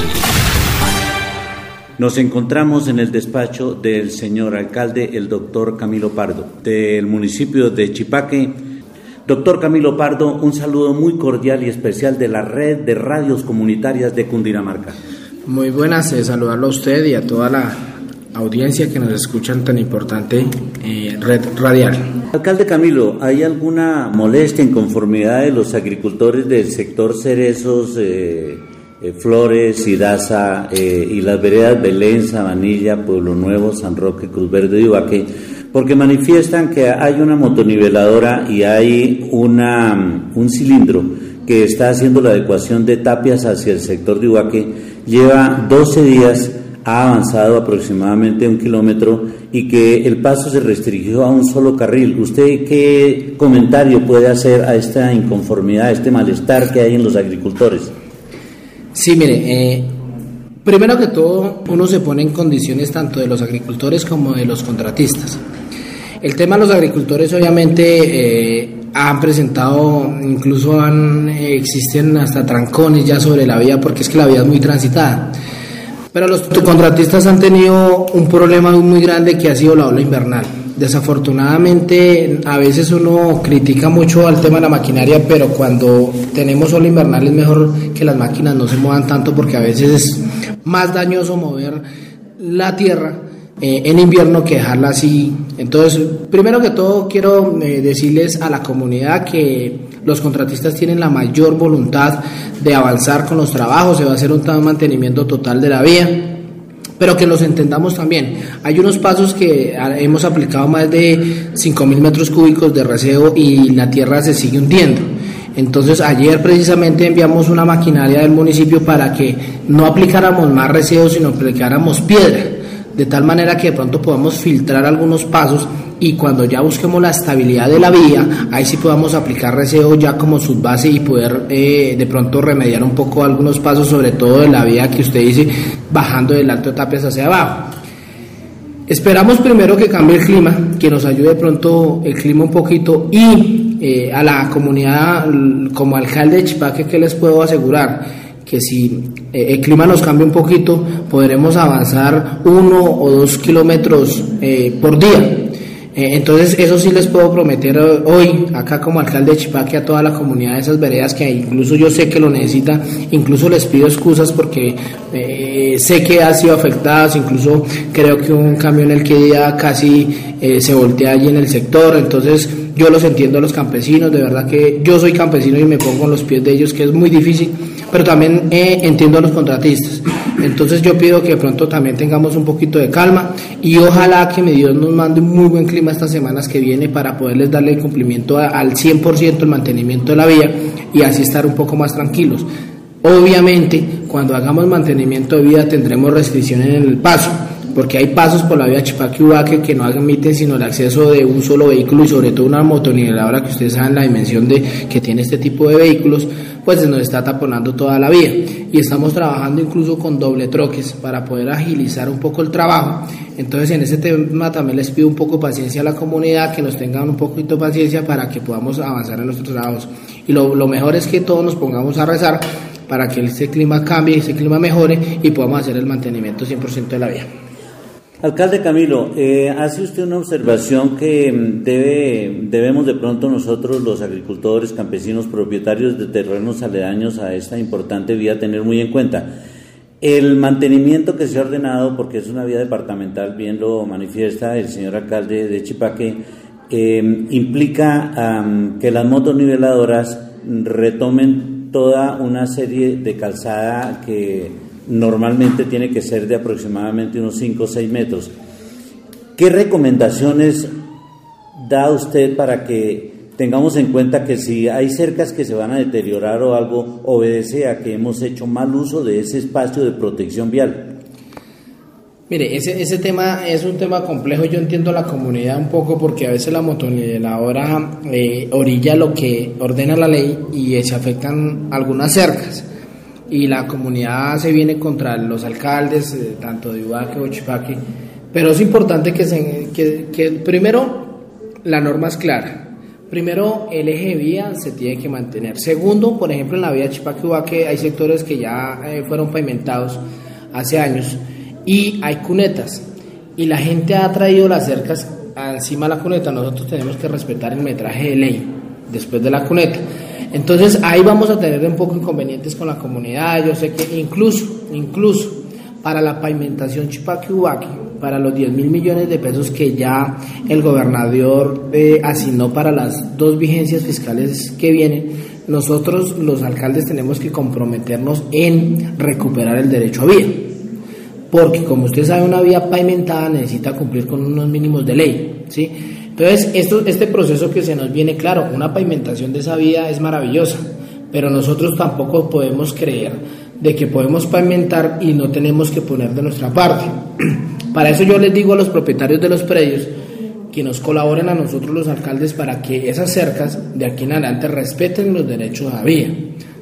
Nos encontramos en el despacho del señor alcalde, el doctor Camilo Pardo, del municipio de Chipaque. Doctor Camilo Pardo, un saludo muy cordial y especial de la red de radios comunitarias de Cundinamarca. Muy buenas, eh, saludarlo a usted y a toda la audiencia que nos escuchan tan importante eh, red radial. Alcalde Camilo, ¿hay alguna molestia, inconformidad de los agricultores del sector Cerezos, eh, eh, Flores, Idaza eh, y las veredas Belén, Sabanilla, Pueblo Nuevo, San Roque, Cruz Verde y Ubaque? Porque manifiestan que hay una motoniveladora y hay una, un cilindro que está haciendo la adecuación de tapias hacia el sector de Ubaque. Lleva doce días, ha avanzado aproximadamente un kilómetro y que el paso se restringió a un solo carril. ¿Usted qué comentario puede hacer a esta inconformidad, a este malestar que hay en los agricultores? Sí, mire, eh, primero que todo uno se pone en condiciones tanto de los agricultores como de los contratistas. El tema de los agricultores obviamente eh, han presentado, incluso han, eh, existen hasta trancones ya sobre la vía porque es que la vía es muy transitada. Pero los contratistas han tenido un problema muy grande que ha sido la ola invernal. Desafortunadamente, a veces uno critica mucho al tema de la maquinaria, pero cuando tenemos ola invernal es mejor que las máquinas no se muevan tanto porque a veces es más dañoso mover la tierra eh, en invierno que dejarla así. Entonces, primero que todo quiero eh, decirles a la comunidad que los contratistas tienen la mayor voluntad de avanzar con los trabajos, se va a hacer un mantenimiento total de la vía, pero que los entendamos también. Hay unos pasos que hemos aplicado más de cinco mil metros cúbicos de reseo y la tierra se sigue hundiendo. Entonces ayer precisamente enviamos una maquinaria del municipio para que no aplicáramos más reseo, sino aplicáramos piedra, de tal manera que de pronto podamos filtrar algunos pasos y cuando ya busquemos la estabilidad de la vía, ahí sí podamos aplicar reseo ya como subbase y poder eh, de pronto remediar un poco algunos pasos, sobre todo de la vía que usted dice, bajando del Alto de Tapias hacia abajo. Esperamos primero que cambie el clima, que nos ayude de pronto el clima un poquito y eh, a la comunidad, como alcalde de Chipaque, que les puedo asegurar que si eh, el clima nos cambia un poquito, podremos avanzar uno o dos kilómetros eh, por día. Eh, entonces eso sí les puedo prometer hoy, acá como alcalde de Chipaque, a toda la comunidad de esas veredas que incluso yo sé que lo necesita, incluso les pido excusas porque eh, sé que han sido afectadas, incluso creo que un camión el que día casi eh, se voltea allí en el sector, entonces yo los entiendo a los campesinos, de verdad que yo soy campesino y me pongo en los pies de ellos, que es muy difícil, pero también eh, entiendo a los contratistas. Entonces yo pido que de pronto también tengamos un poquito de calma y ojalá que mi Dios nos mande un muy buen clima estas semanas que viene para poderles darle cumplimiento a, al cien por ciento el mantenimiento de la vía y así estar un poco más tranquilos. Obviamente cuando hagamos mantenimiento de vía tendremos restricciones en el paso, porque hay pasos por la vía Chipaque-Ubaque que no admiten sino el acceso de un solo vehículo y sobre todo una motoniveladora que ustedes saben la dimensión de que tiene este tipo de vehículos, pues nos está taponando toda la vía y estamos trabajando incluso con doble troques para poder agilizar un poco el trabajo. Entonces en ese tema también les pido un poco de paciencia a la comunidad, que nos tengan un poquito de paciencia para que podamos avanzar en nuestros trabajos y lo, lo mejor es que todos nos pongamos a rezar para que este clima cambie, este clima mejore y podamos hacer el mantenimiento cien por ciento de la vía. Alcalde Camilo, eh, hace usted una observación que debe, debemos de pronto nosotros los agricultores, campesinos, propietarios de terrenos aledaños a esta importante vía tener muy en cuenta. El mantenimiento que se ha ordenado, porque es una vía departamental, bien lo manifiesta el señor alcalde de Chipaque, eh, implica um, que las motoniveladoras retomen toda una serie de calzada que normalmente tiene que ser de aproximadamente unos cinco o seis metros. ¿Qué recomendaciones da usted para que tengamos en cuenta que si hay cercas que se van a deteriorar o algo, obedece a que hemos hecho mal uso de ese espacio de protección vial? Mire, ese, ese tema es un tema complejo. Yo entiendo a la comunidad un poco porque a veces la motoniveladora eh, orilla lo que ordena la ley y se afectan algunas cercas. Y la comunidad se viene contra los alcaldes, eh, tanto de Ubaque o Chipaque, pero es importante que, se, que, que primero la norma es clara. Primero, el eje de vía se tiene que mantener. Segundo, por ejemplo, en la vía Chipaque-Ubaque hay sectores que ya eh, fueron pavimentados hace años y hay cunetas y la gente ha traído las cercas encima de la cuneta. Nosotros tenemos que respetar el metraje de ley después de la cuneta. Entonces ahí vamos a tener un poco inconvenientes con la comunidad. Yo sé que incluso, incluso para la pavimentación Chipaque-Ubaque, para los diez mil millones de pesos que ya el gobernador eh, asignó para las dos vigencias fiscales que vienen, nosotros los alcaldes tenemos que comprometernos en recuperar el derecho a vía, porque como usted sabe, una vía pavimentada necesita cumplir con unos mínimos de ley, ¿sí? Entonces, esto, este proceso que se nos viene, claro, una pavimentación de esa vía es maravillosa, pero nosotros tampoco podemos creer de que podemos pavimentar y no tenemos que poner de nuestra parte. Para eso yo les digo a los propietarios de los predios que nos colaboren a nosotros los alcaldes para que esas cercas de aquí en adelante respeten los derechos a vía.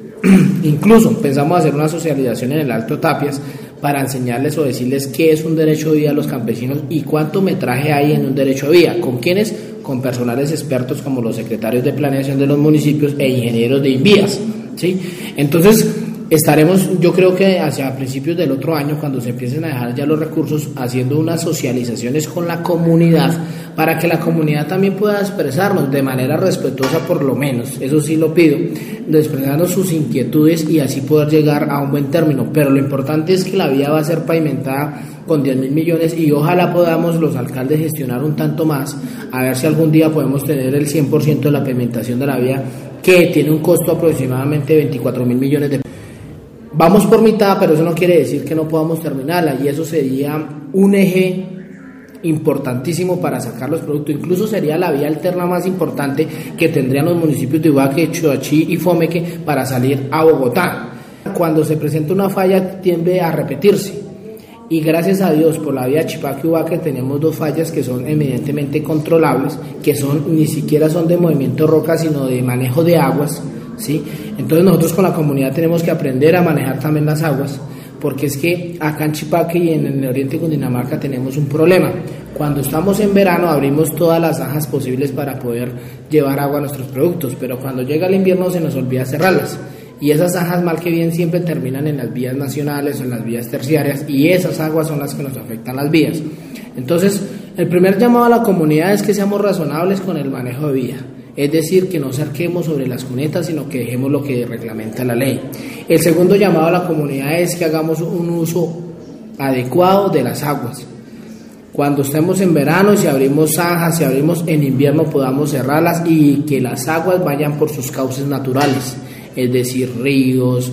Incluso pensamos hacer una socialización en el Alto Tapias para enseñarles o decirles qué es un derecho de vía a los campesinos y cuánto metraje hay en un derecho de vía. ¿Con quiénes? Con personales expertos como los secretarios de planeación de los municipios e ingenieros de Invías, ¿sí? Entonces estaremos, yo creo que hacia principios del otro año, cuando se empiecen a dejar ya los recursos, haciendo unas socializaciones con la comunidad para que la comunidad también pueda expresarnos de manera respetuosa, por lo menos, eso sí lo pido, de expresarnos sus inquietudes y así poder llegar a un buen término. Pero lo importante es que la vía va a ser pavimentada con diez mil millones y ojalá podamos los alcaldes gestionar un tanto más, a ver si algún día podemos tener el cien por ciento de la pavimentación de la vía, que tiene un costo aproximadamente de veinticuatro mil millones de pesos. Vamos por mitad, pero eso no quiere decir que no podamos terminarla, y eso sería un eje importantísimo para sacar los productos. Incluso sería la vía alterna más importante que tendrían los municipios de Ubaque, Choachí y Fomeque para salir a Bogotá. Cuando se presenta una falla tiende a repetirse, y gracias a Dios por la vía Chipaque-Ubaque tenemos dos fallas que son evidentemente controlables, que son ni siquiera son de movimiento roca, sino de manejo de aguas, ¿sí? Entonces nosotros con la comunidad tenemos que aprender a manejar también las aguas, porque es que acá en Chipaque y en el oriente de Cundinamarca tenemos un problema. Cuando estamos en verano abrimos todas las zanjas posibles para poder llevar agua a nuestros productos, pero cuando llega el invierno se nos olvida cerrarlas, y esas zanjas mal que bien siempre terminan en las vías nacionales o en las vías terciarias, y esas aguas son las que nos afectan las vías. Entonces el primer llamado a la comunidad es que seamos razonables con el manejo de vía. Es decir, que no cerquemos sobre las cunetas, sino que dejemos lo que reglamenta la ley. El segundo llamado a la comunidad es que hagamos un uso adecuado de las aguas. Cuando estemos en verano, si abrimos zanjas, si abrimos en invierno, podamos cerrarlas y que las aguas vayan por sus cauces naturales, es decir, ríos,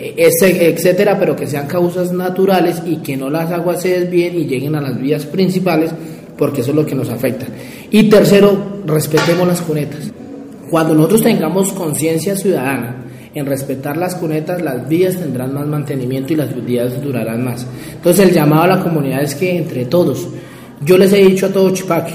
etcétera, pero que sean causas naturales y que no las aguas se desvíen y lleguen a las vías principales, porque eso es lo que nos afecta. Y tercero, respetemos las cunetas. Cuando nosotros tengamos conciencia ciudadana en respetar las cunetas, las vías tendrán más mantenimiento y las vías durarán más. Entonces el llamado a la comunidad es que entre todos, yo les he dicho a todo Chipaque,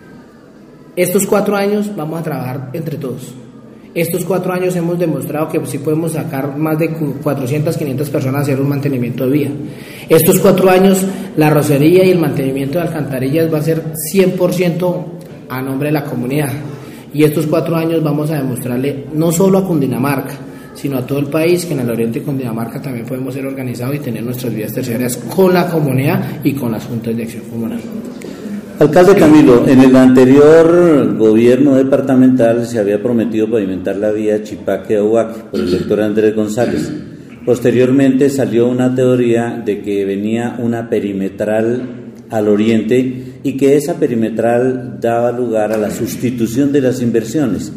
estos cuatro años vamos a trabajar entre todos. Estos cuatro años hemos demostrado que sí podemos sacar más de cuatrocientas, quinientas personas a hacer un mantenimiento de vía. Estos cuatro años la rocería y el mantenimiento de alcantarillas va a ser cien por ciento a nombre de la comunidad. Y estos cuatro años vamos a demostrarle no solo a Cundinamarca, sino a todo el país, que en el Oriente Cundinamarca también podemos ser organizados y tener nuestras vías terciarias con la comunidad y con las juntas de acción comunal. Alcalde Camilo, en el anterior gobierno departamental se había prometido pavimentar la vía Chipaque-Ohuaque por el doctor Andrés González. Posteriormente salió una teoría de que venía una perimetral al oriente y que esa perimetral daba lugar a la sustitución de las inversiones.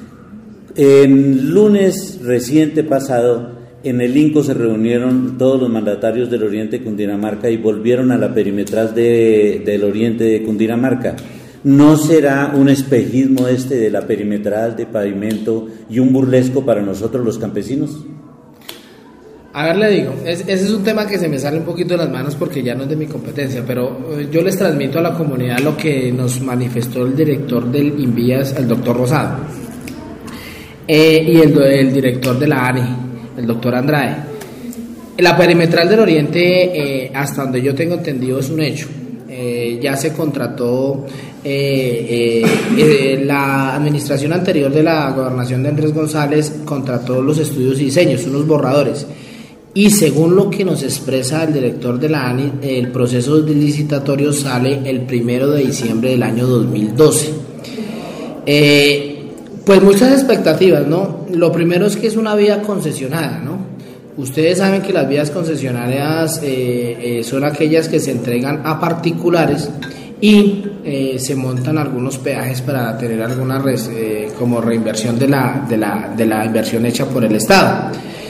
El lunes reciente pasado, en el INCO se reunieron todos los mandatarios del Oriente de Cundinamarca y volvieron a la perimetral de, del Oriente de Cundinamarca. ¿No será un espejismo este de la perimetral de pavimento y un burlesco para nosotros los campesinos? A ver, le digo, es, ese es un tema que se me sale un poquito de las manos porque ya no es de mi competencia, pero yo les transmito a la comunidad lo que nos manifestó el director del INVIAS, el doctor Rosado, eh, y el, el director de la A N I, el doctor Andrade. La perimetral del Oriente, eh, hasta donde yo tengo entendido, es un hecho. Eh, ya se contrató, eh, eh, eh, la administración anterior de la gobernación de Andrés González contrató los estudios y diseños, unos borradores. Y según lo que nos expresa el director de la A N I, el proceso licitatorio sale el primero de diciembre del año dos mil doce. Eh, Pues muchas expectativas, ¿no? Lo primero es que es una vía concesionada, ¿no? Ustedes saben que las vías concesionarias eh, eh, son aquellas que se entregan a particulares y eh, se montan algunos peajes para tener alguna res, eh, como reinversión de la, de, la, de la inversión hecha por el Estado.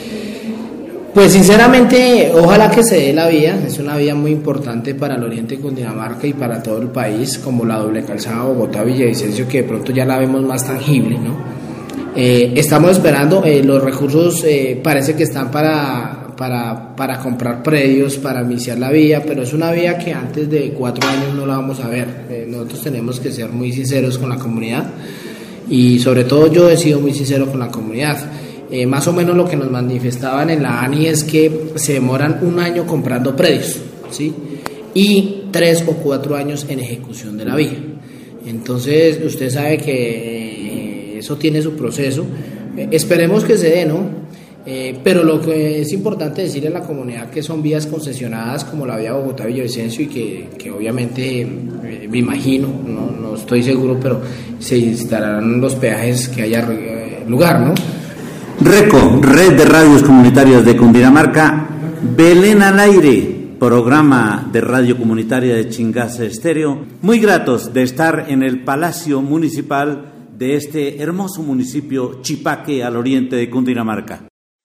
Pues sinceramente, ojalá que se dé la vía, es una vía muy importante para el Oriente de Cundinamarca y para todo el país, como la doble calzada Bogotá-Villavicencio, que de pronto ya la vemos más tangible, ¿no? Eh, estamos esperando, eh, los recursos eh, parece que están para, para, para comprar predios, para iniciar la vía, pero es una vía que antes de cuatro años no la vamos a ver. Eh, nosotros tenemos que ser muy sinceros con la comunidad y sobre todo yo he sido muy sincero con la comunidad. Eh, más o menos lo que nos manifestaban en la A N I es que se demoran un año comprando predios, ¿sí? Y tres o cuatro años en ejecución de la vía. Entonces usted sabe que eh, eso tiene su proceso. Eh, esperemos que se dé, ¿no? Eh, pero lo que es importante decirle a la comunidad que son vías concesionadas como la vía Bogotá-Villavicencio y que, que obviamente eh, me imagino, no, no estoy seguro, pero se instalarán los peajes que haya eh, lugar, ¿no? RECO, Red de Radios Comunitarias de Cundinamarca, Belén al Aire, programa de radio comunitaria de Chingaza Estéreo. Muy gratos de estar en el Palacio Municipal de este hermoso municipio Chipaque, al oriente de Cundinamarca.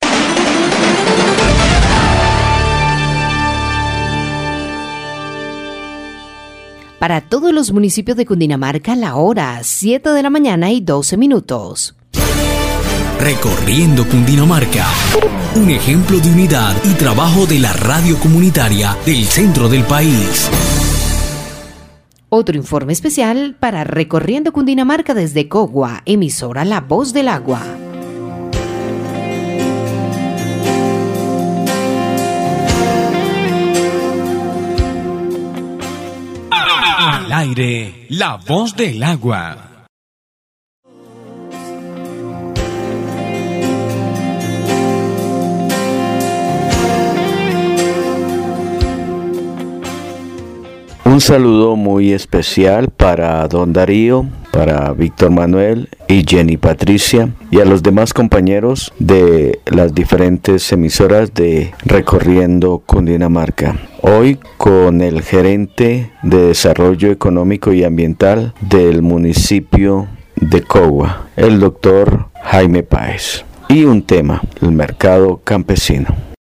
Para todos los municipios de Cundinamarca, la hora siete de la mañana y doce minutos. Recorriendo Cundinamarca, un ejemplo de unidad y trabajo de la radio comunitaria del centro del país. Otro informe especial para Recorriendo Cundinamarca desde Cogua, emisora La Voz del Agua. Al aire, La Voz del Agua. Un saludo muy especial para Don Darío, para Víctor Manuel y Jenny Patricia y a los demás compañeros de las diferentes emisoras de Recorriendo Cundinamarca. Hoy con el gerente de Desarrollo Económico y Ambiental del municipio de Cogua, el doctor Jaime Páez. Y un tema, el mercado campesino.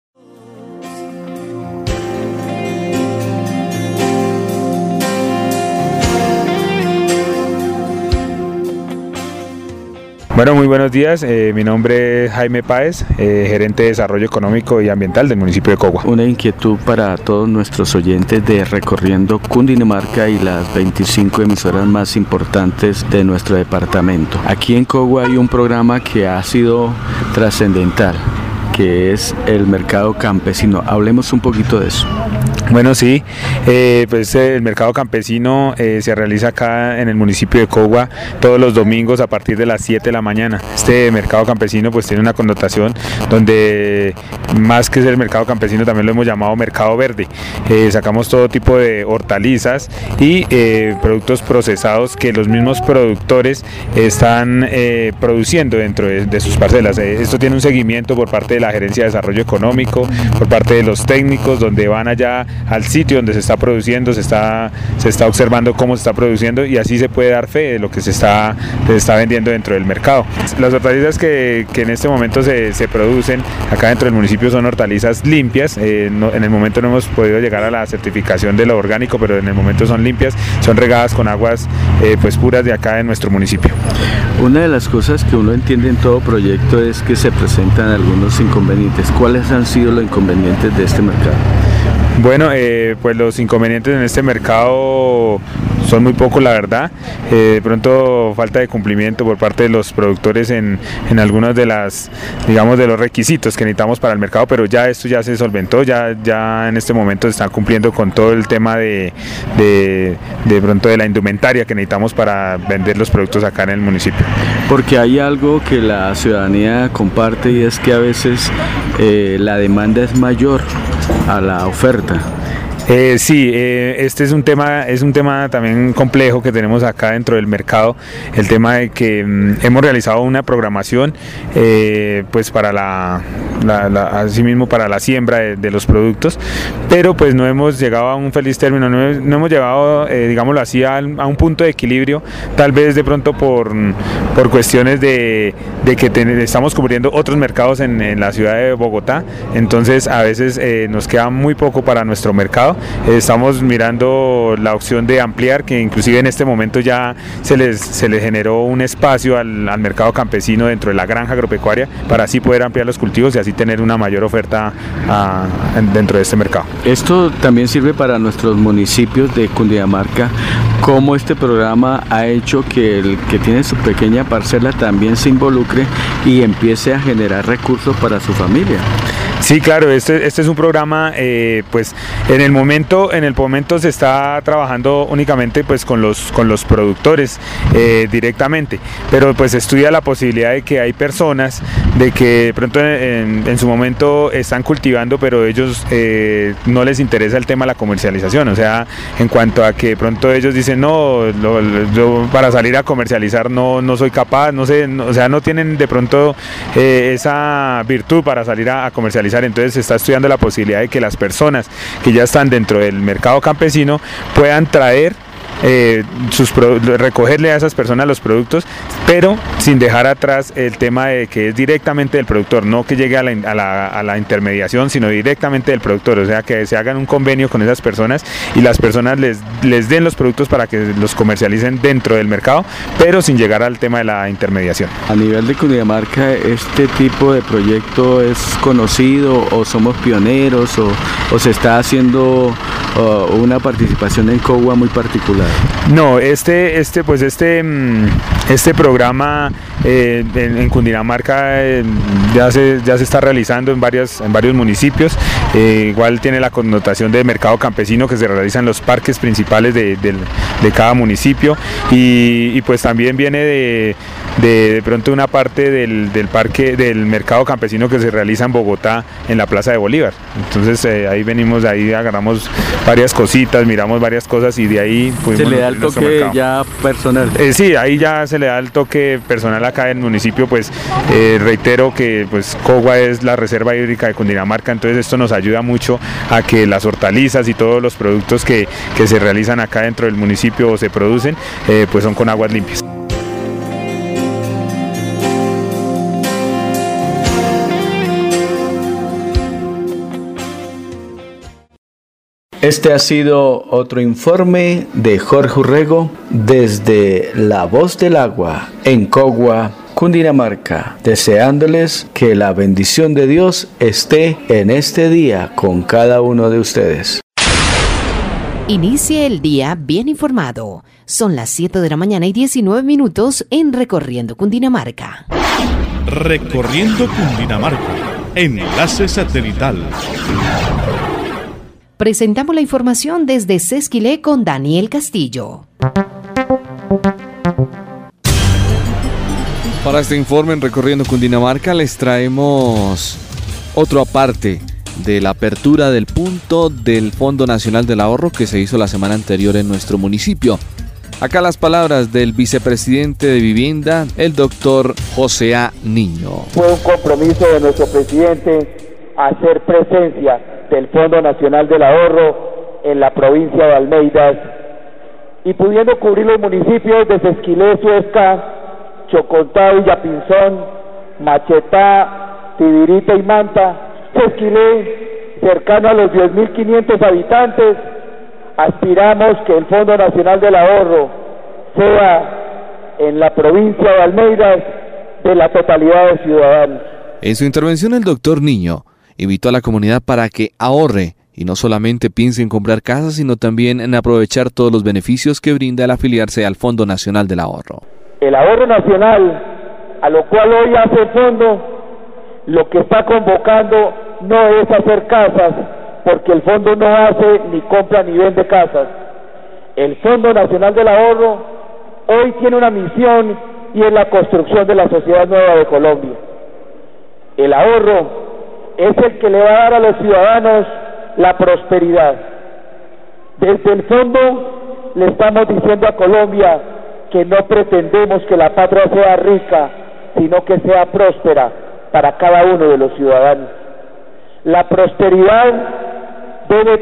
Bueno, muy buenos días. Eh, mi nombre es Jaime Páez, eh, gerente de Desarrollo Económico y Ambiental del municipio de Cogua. Una inquietud para todos nuestros oyentes de Recorriendo Cundinamarca y las veinticinco emisoras más importantes de nuestro departamento. Aquí en Cogua hay un programa que ha sido trascendental, que es el mercado campesino. Hablemos un poquito de eso. Bueno, sí, eh, pues eh, el mercado campesino eh, se realiza acá en el municipio de Cogua todos los domingos a partir de las siete de la mañana. Este mercado campesino pues tiene una connotación donde más que ser mercado campesino también lo hemos llamado mercado verde. Eh, sacamos todo tipo de hortalizas y eh, productos procesados que los mismos productores están eh, produciendo dentro de, de sus parcelas. Eh, esto tiene un seguimiento por parte de la Gerencia de Desarrollo Económico, por parte de los técnicos, donde van allá al sitio donde se está produciendo, se está, se está observando cómo se está produciendo y así se puede dar fe de lo que se está, se está vendiendo dentro del mercado. Las hortalizas que, que en este momento se, se producen acá dentro del municipio son hortalizas limpias. Eh, no, en el momento no hemos podido llegar a la certificación de lo orgánico, pero en el momento son limpias, son regadas con aguas eh, pues puras de acá de nuestro municipio. Una de las cosas que uno entiende en todo proyecto es que se presentan algunos inconvenientes. ¿Cuáles han sido los inconvenientes de este mercado? Bueno, eh, pues los inconvenientes en este mercado son muy pocos, la verdad. Eh, de pronto falta de cumplimiento por parte de los productores en, en algunos de las, digamos, de los requisitos que necesitamos para el mercado, pero ya esto ya se solventó, ya, ya en este momento se están cumpliendo con todo el tema de, de, de pronto de la indumentaria que necesitamos para vender los productos acá en el municipio. Porque hay algo que la ciudadanía comparte y es que a veces eh, la demanda es mayor a la oferta. Eh, sí, eh, este es un tema, es un tema también complejo que tenemos acá dentro del mercado, el tema de que mm, hemos realizado una programación eh, pues para la, la, la, así mismo para la siembra de, de los productos, pero pues no hemos llegado a un feliz término, no, no hemos llegado, eh, digámoslo así, a, a un punto de equilibrio, tal vez de pronto por, por cuestiones de, de que ten, estamos cubriendo otros mercados en, en la ciudad de Bogotá, entonces a veces eh, nos queda muy poco para nuestro mercado. Estamos mirando la opción de ampliar, que inclusive en este momento ya se les, se les generó un espacio al, al mercado campesino dentro de la granja agropecuaria para así poder ampliar los cultivos y así tener una mayor oferta a, dentro de este mercado. Esto también sirve para nuestros municipios de Cundinamarca, cómo este programa ha hecho que el que tiene su pequeña parcela también se involucre y empiece a generar recursos para su familia. Sí, claro, este, este es un programa, eh, pues en el momento, en el momento se está trabajando únicamente pues con los con los productores eh, directamente, pero pues estudia la posibilidad de que hay personas de que de pronto en, en su momento están cultivando, pero ellos eh, no les interesa el tema de la comercialización, o sea, en cuanto a que de pronto ellos dicen no, lo, lo, yo para salir a comercializar no, no soy capaz, no sé, no, o sea, no tienen de pronto eh, esa virtud para salir a, a comercializar. Entonces se está estudiando la posibilidad de que las personas que ya están dentro del mercado campesino puedan traer Eh, sus recogerle a esas personas los productos, pero sin dejar atrás el tema de que es directamente del productor, no que llegue a la, a la, a la intermediación, sino directamente del productor, o sea que se hagan un convenio con esas personas y las personas les, les den los productos para que los comercialicen dentro del mercado, pero sin llegar al tema de la intermediación. A nivel de Cundinamarca, ¿este tipo de proyecto es conocido o somos pioneros o, o se está haciendo uh, una participación en Cogua muy particular? No, este, este, pues este, este programa eh, en, en Cundinamarca eh, ya se, ya se está realizando en varias, en varios municipios. Eh, igual tiene la connotación de mercado campesino que se realiza en los parques principales de, de, de cada municipio y, y pues también viene de, de, de pronto una parte del, del parque del mercado campesino que se realiza en Bogotá en la Plaza de Bolívar. Entonces eh, ahí venimos, de ahí agarramos varias cositas, miramos varias cosas y de ahí pues, se le da el toque mercado. Ya personal. Eh, sí, ahí ya se le da el toque personal acá en el municipio, pues eh, reitero que pues Cogua es la reserva hídrica de Cundinamarca, entonces esto nos ayuda mucho a que las hortalizas y todos los productos que, que se realizan acá dentro del municipio o se producen, eh, pues son con aguas limpias. Este ha sido otro informe de Jorge Urrego desde La Voz del Agua en Cogua, Cundinamarca, deseándoles que la bendición de Dios esté en este día con cada uno de ustedes. Inicie el día bien informado. Son las siete de la mañana y diecinueve minutos en Recorriendo Cundinamarca. Recorriendo Cundinamarca, enlace satelital. Presentamos la información desde Sesquilé con Daniel Castillo. Para este informe en Recorriendo Cundinamarca les traemos otro aparte de la apertura del punto del Fondo Nacional del Ahorro que se hizo la semana anterior en nuestro municipio. Acá las palabras del vicepresidente de Vivienda, el doctor José A. Niño. Fue un compromiso de nuestro presidente hacer presencia del Fondo Nacional del Ahorro en la provincia de Almeidas y pudiendo cubrir los municipios de Sesquilé, Suesca, Chocontá, Villapinzón, Machetá, Tibirita y Manta. Sesquilé, cercano a los diez mil quinientos habitantes, aspiramos que el Fondo Nacional del Ahorro sea en la provincia de Almeidas de la totalidad de ciudadanos. En su intervención el doctor Niño invitó a la comunidad para que ahorre y no solamente piense en comprar casas, sino también en aprovechar todos los beneficios que brinda el afiliarse al Fondo Nacional del Ahorro. El ahorro nacional, a lo cual hoy hace el fondo, lo que está convocando no es hacer casas, porque el fondo no hace ni compra ni vende casas. El Fondo Nacional del Ahorro hoy tiene una misión y es la construcción de la sociedad nueva de Colombia. El ahorro es el que le va a dar a los ciudadanos la prosperidad. Desde el fondo le estamos diciendo a Colombia que no pretendemos que la patria sea rica, sino que sea próspera para cada uno de los ciudadanos. La prosperidad debe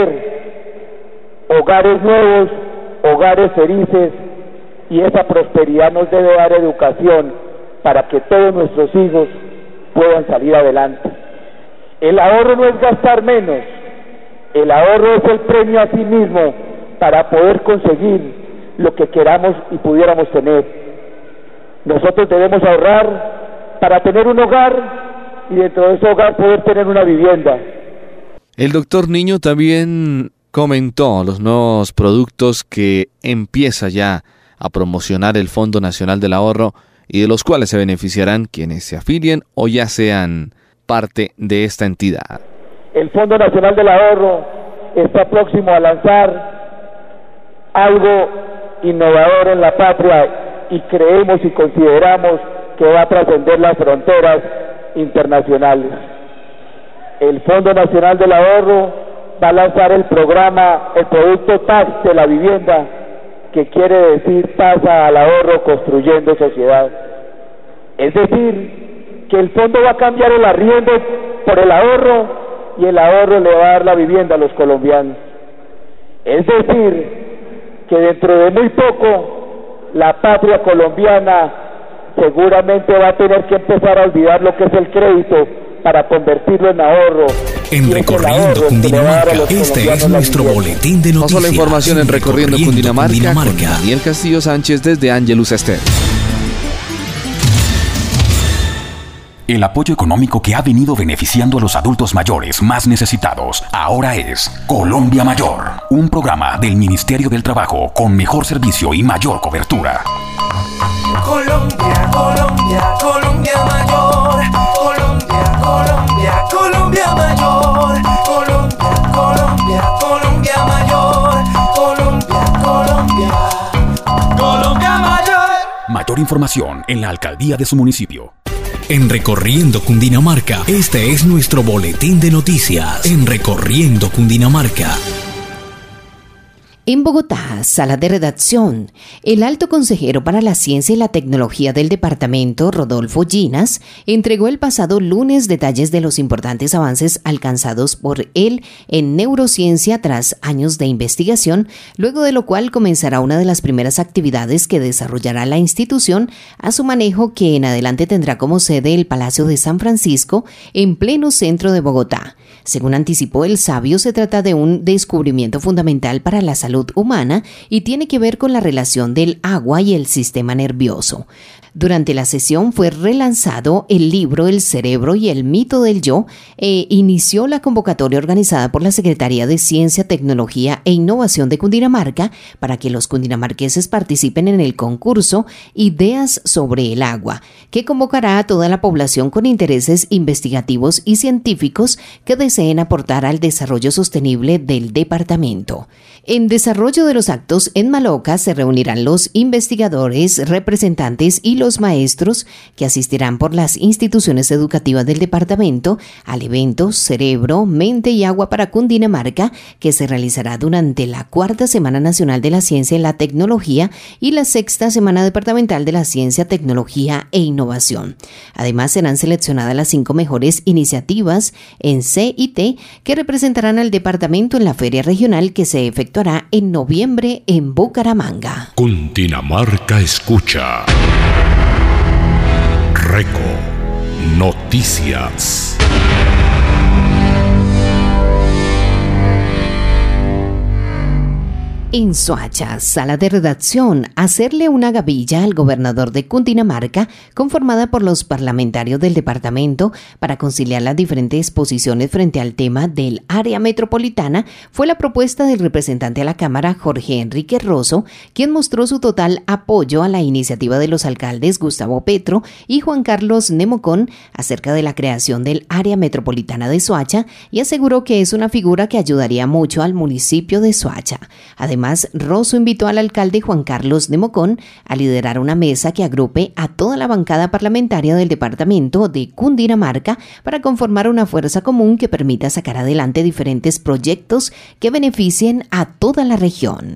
traer hogares nuevos, hogares felices, y esa prosperidad nos debe dar educación para que todos nuestros hijos puedan salir adelante. El ahorro no es gastar menos, el ahorro es el premio a sí mismo para poder conseguir lo que queramos y pudiéramos tener. Nosotros debemos ahorrar para tener un hogar y dentro de ese hogar poder tener una vivienda. El doctor Niño también comentó los nuevos productos que empieza ya a promocionar el Fondo Nacional del Ahorro y de los cuales se beneficiarán quienes se afilien o ya sean parte de esta entidad. El Fondo Nacional del Ahorro está próximo a lanzar algo innovador en la patria y creemos y consideramos que va a trascender las fronteras internacionales. El Fondo Nacional del Ahorro va a lanzar el programa, el producto T A S de la vivienda, que quiere decir tasa al ahorro construyendo sociedad. Es decir, que el fondo va a cambiar el arriendo por el ahorro y el ahorro le va a dar la vivienda a los colombianos. Es decir, que dentro de muy poco la patria colombiana seguramente va a tener que empezar a olvidar lo que es el crédito para convertirlo en ahorro. En Recorriendo Cundinamarca, este es nuestro boletín de noticias. Pasó la información en Recorriendo, Recorriendo Cundinamarca, Cundinamarca con Daniel Castillo Sánchez desde Ángelus Esther. El apoyo económico que ha venido beneficiando a los adultos mayores más necesitados ahora es Colombia Mayor, un programa del Ministerio del Trabajo con mejor servicio y mayor cobertura. Colombia, Colombia, Colombia Mayor. Colombia, Colombia, Colombia Mayor. Colombia, Colombia, Colombia Mayor. Colombia, Colombia, Colombia Mayor. Mayor información en la alcaldía de su municipio. En Recorriendo Cundinamarca, este es nuestro boletín de noticias. En Recorriendo Cundinamarca. En Bogotá, sala de redacción, el alto consejero para la ciencia y la tecnología del departamento, Rodolfo Ginas, entregó el pasado lunes detalles de los importantes avances alcanzados por él en neurociencia tras años de investigación, luego de lo cual comenzará una de las primeras actividades que desarrollará la institución a su manejo, que en adelante tendrá como sede el Palacio de San Francisco, en pleno centro de Bogotá. Según anticipó el sabio, se trata de un descubrimiento fundamental para la salud salud humana y tiene que ver con la relación del agua y el sistema nervioso. Durante la sesión fue relanzado el libro El cerebro y el mito del yo e inició la convocatoria organizada por la Secretaría de Ciencia, Tecnología e Innovación de Cundinamarca para que los cundinamarqueses participen en el concurso Ideas sobre el agua, que convocará a toda la población con intereses investigativos y científicos que deseen aportar al desarrollo sostenible del departamento. En desarrollo de los actos en Maloca se reunirán los investigadores, representantes y los maestros que asistirán por las instituciones educativas del departamento al evento Cerebro, Mente y Agua para Cundinamarca, que se realizará durante la cuarta Semana Nacional de la Ciencia y la Tecnología y la sexta Semana Departamental de la Ciencia, Tecnología e Innovación. Además, serán seleccionadas las cinco mejores iniciativas en C y T que representarán al departamento en la feria regional que se efectuará en noviembre en Bucaramanga. Cundinamarca escucha. Reco Noticias. En Soacha, sala de redacción, hacerle una gavilla al gobernador de Cundinamarca, conformada por los parlamentarios del departamento para conciliar las diferentes posiciones frente al tema del área metropolitana, fue la propuesta del representante a la Cámara, Jorge Enrique Rosso, quien mostró su total apoyo a la iniciativa de los alcaldes Gustavo Petro y Juan Carlos Nemocón acerca de la creación del área metropolitana de Soacha y aseguró que es una figura que ayudaría mucho al municipio de Soacha. Además, Además, Rosso invitó al alcalde Juan Carlos Nemocón a liderar una mesa que agrupe a toda la bancada parlamentaria del departamento de Cundinamarca para conformar una fuerza común que permita sacar adelante diferentes proyectos que beneficien a toda la región.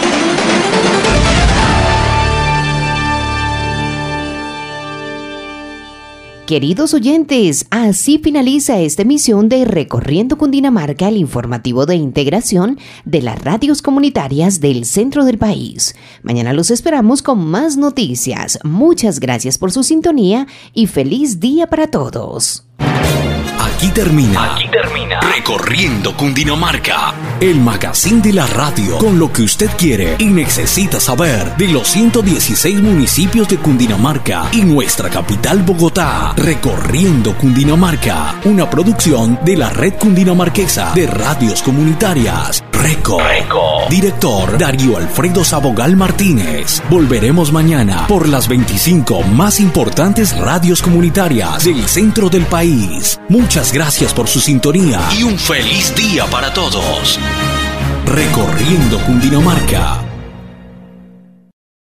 Queridos oyentes, así finaliza esta emisión de Recorriendo Cundinamarca, el informativo de integración de las radios comunitarias del centro del país. Mañana los esperamos con más noticias. Muchas gracias por su sintonía y feliz día para todos. Aquí termina, Aquí termina Recorriendo Cundinamarca, el magazine de la radio con lo que usted quiere y necesita saber de los ciento dieciséis municipios de Cundinamarca y nuestra capital Bogotá. Recorriendo Cundinamarca, una producción de la Red Cundinamarquesa de Radios Comunitarias. Reco. Reco. Director Darío Alfredo Sabogal Martínez. Volveremos mañana por las veinticinco más importantes radios comunitarias del centro del país. Muchas gracias por su sintonía y un feliz día para todos. Recorriendo Cundinamarca.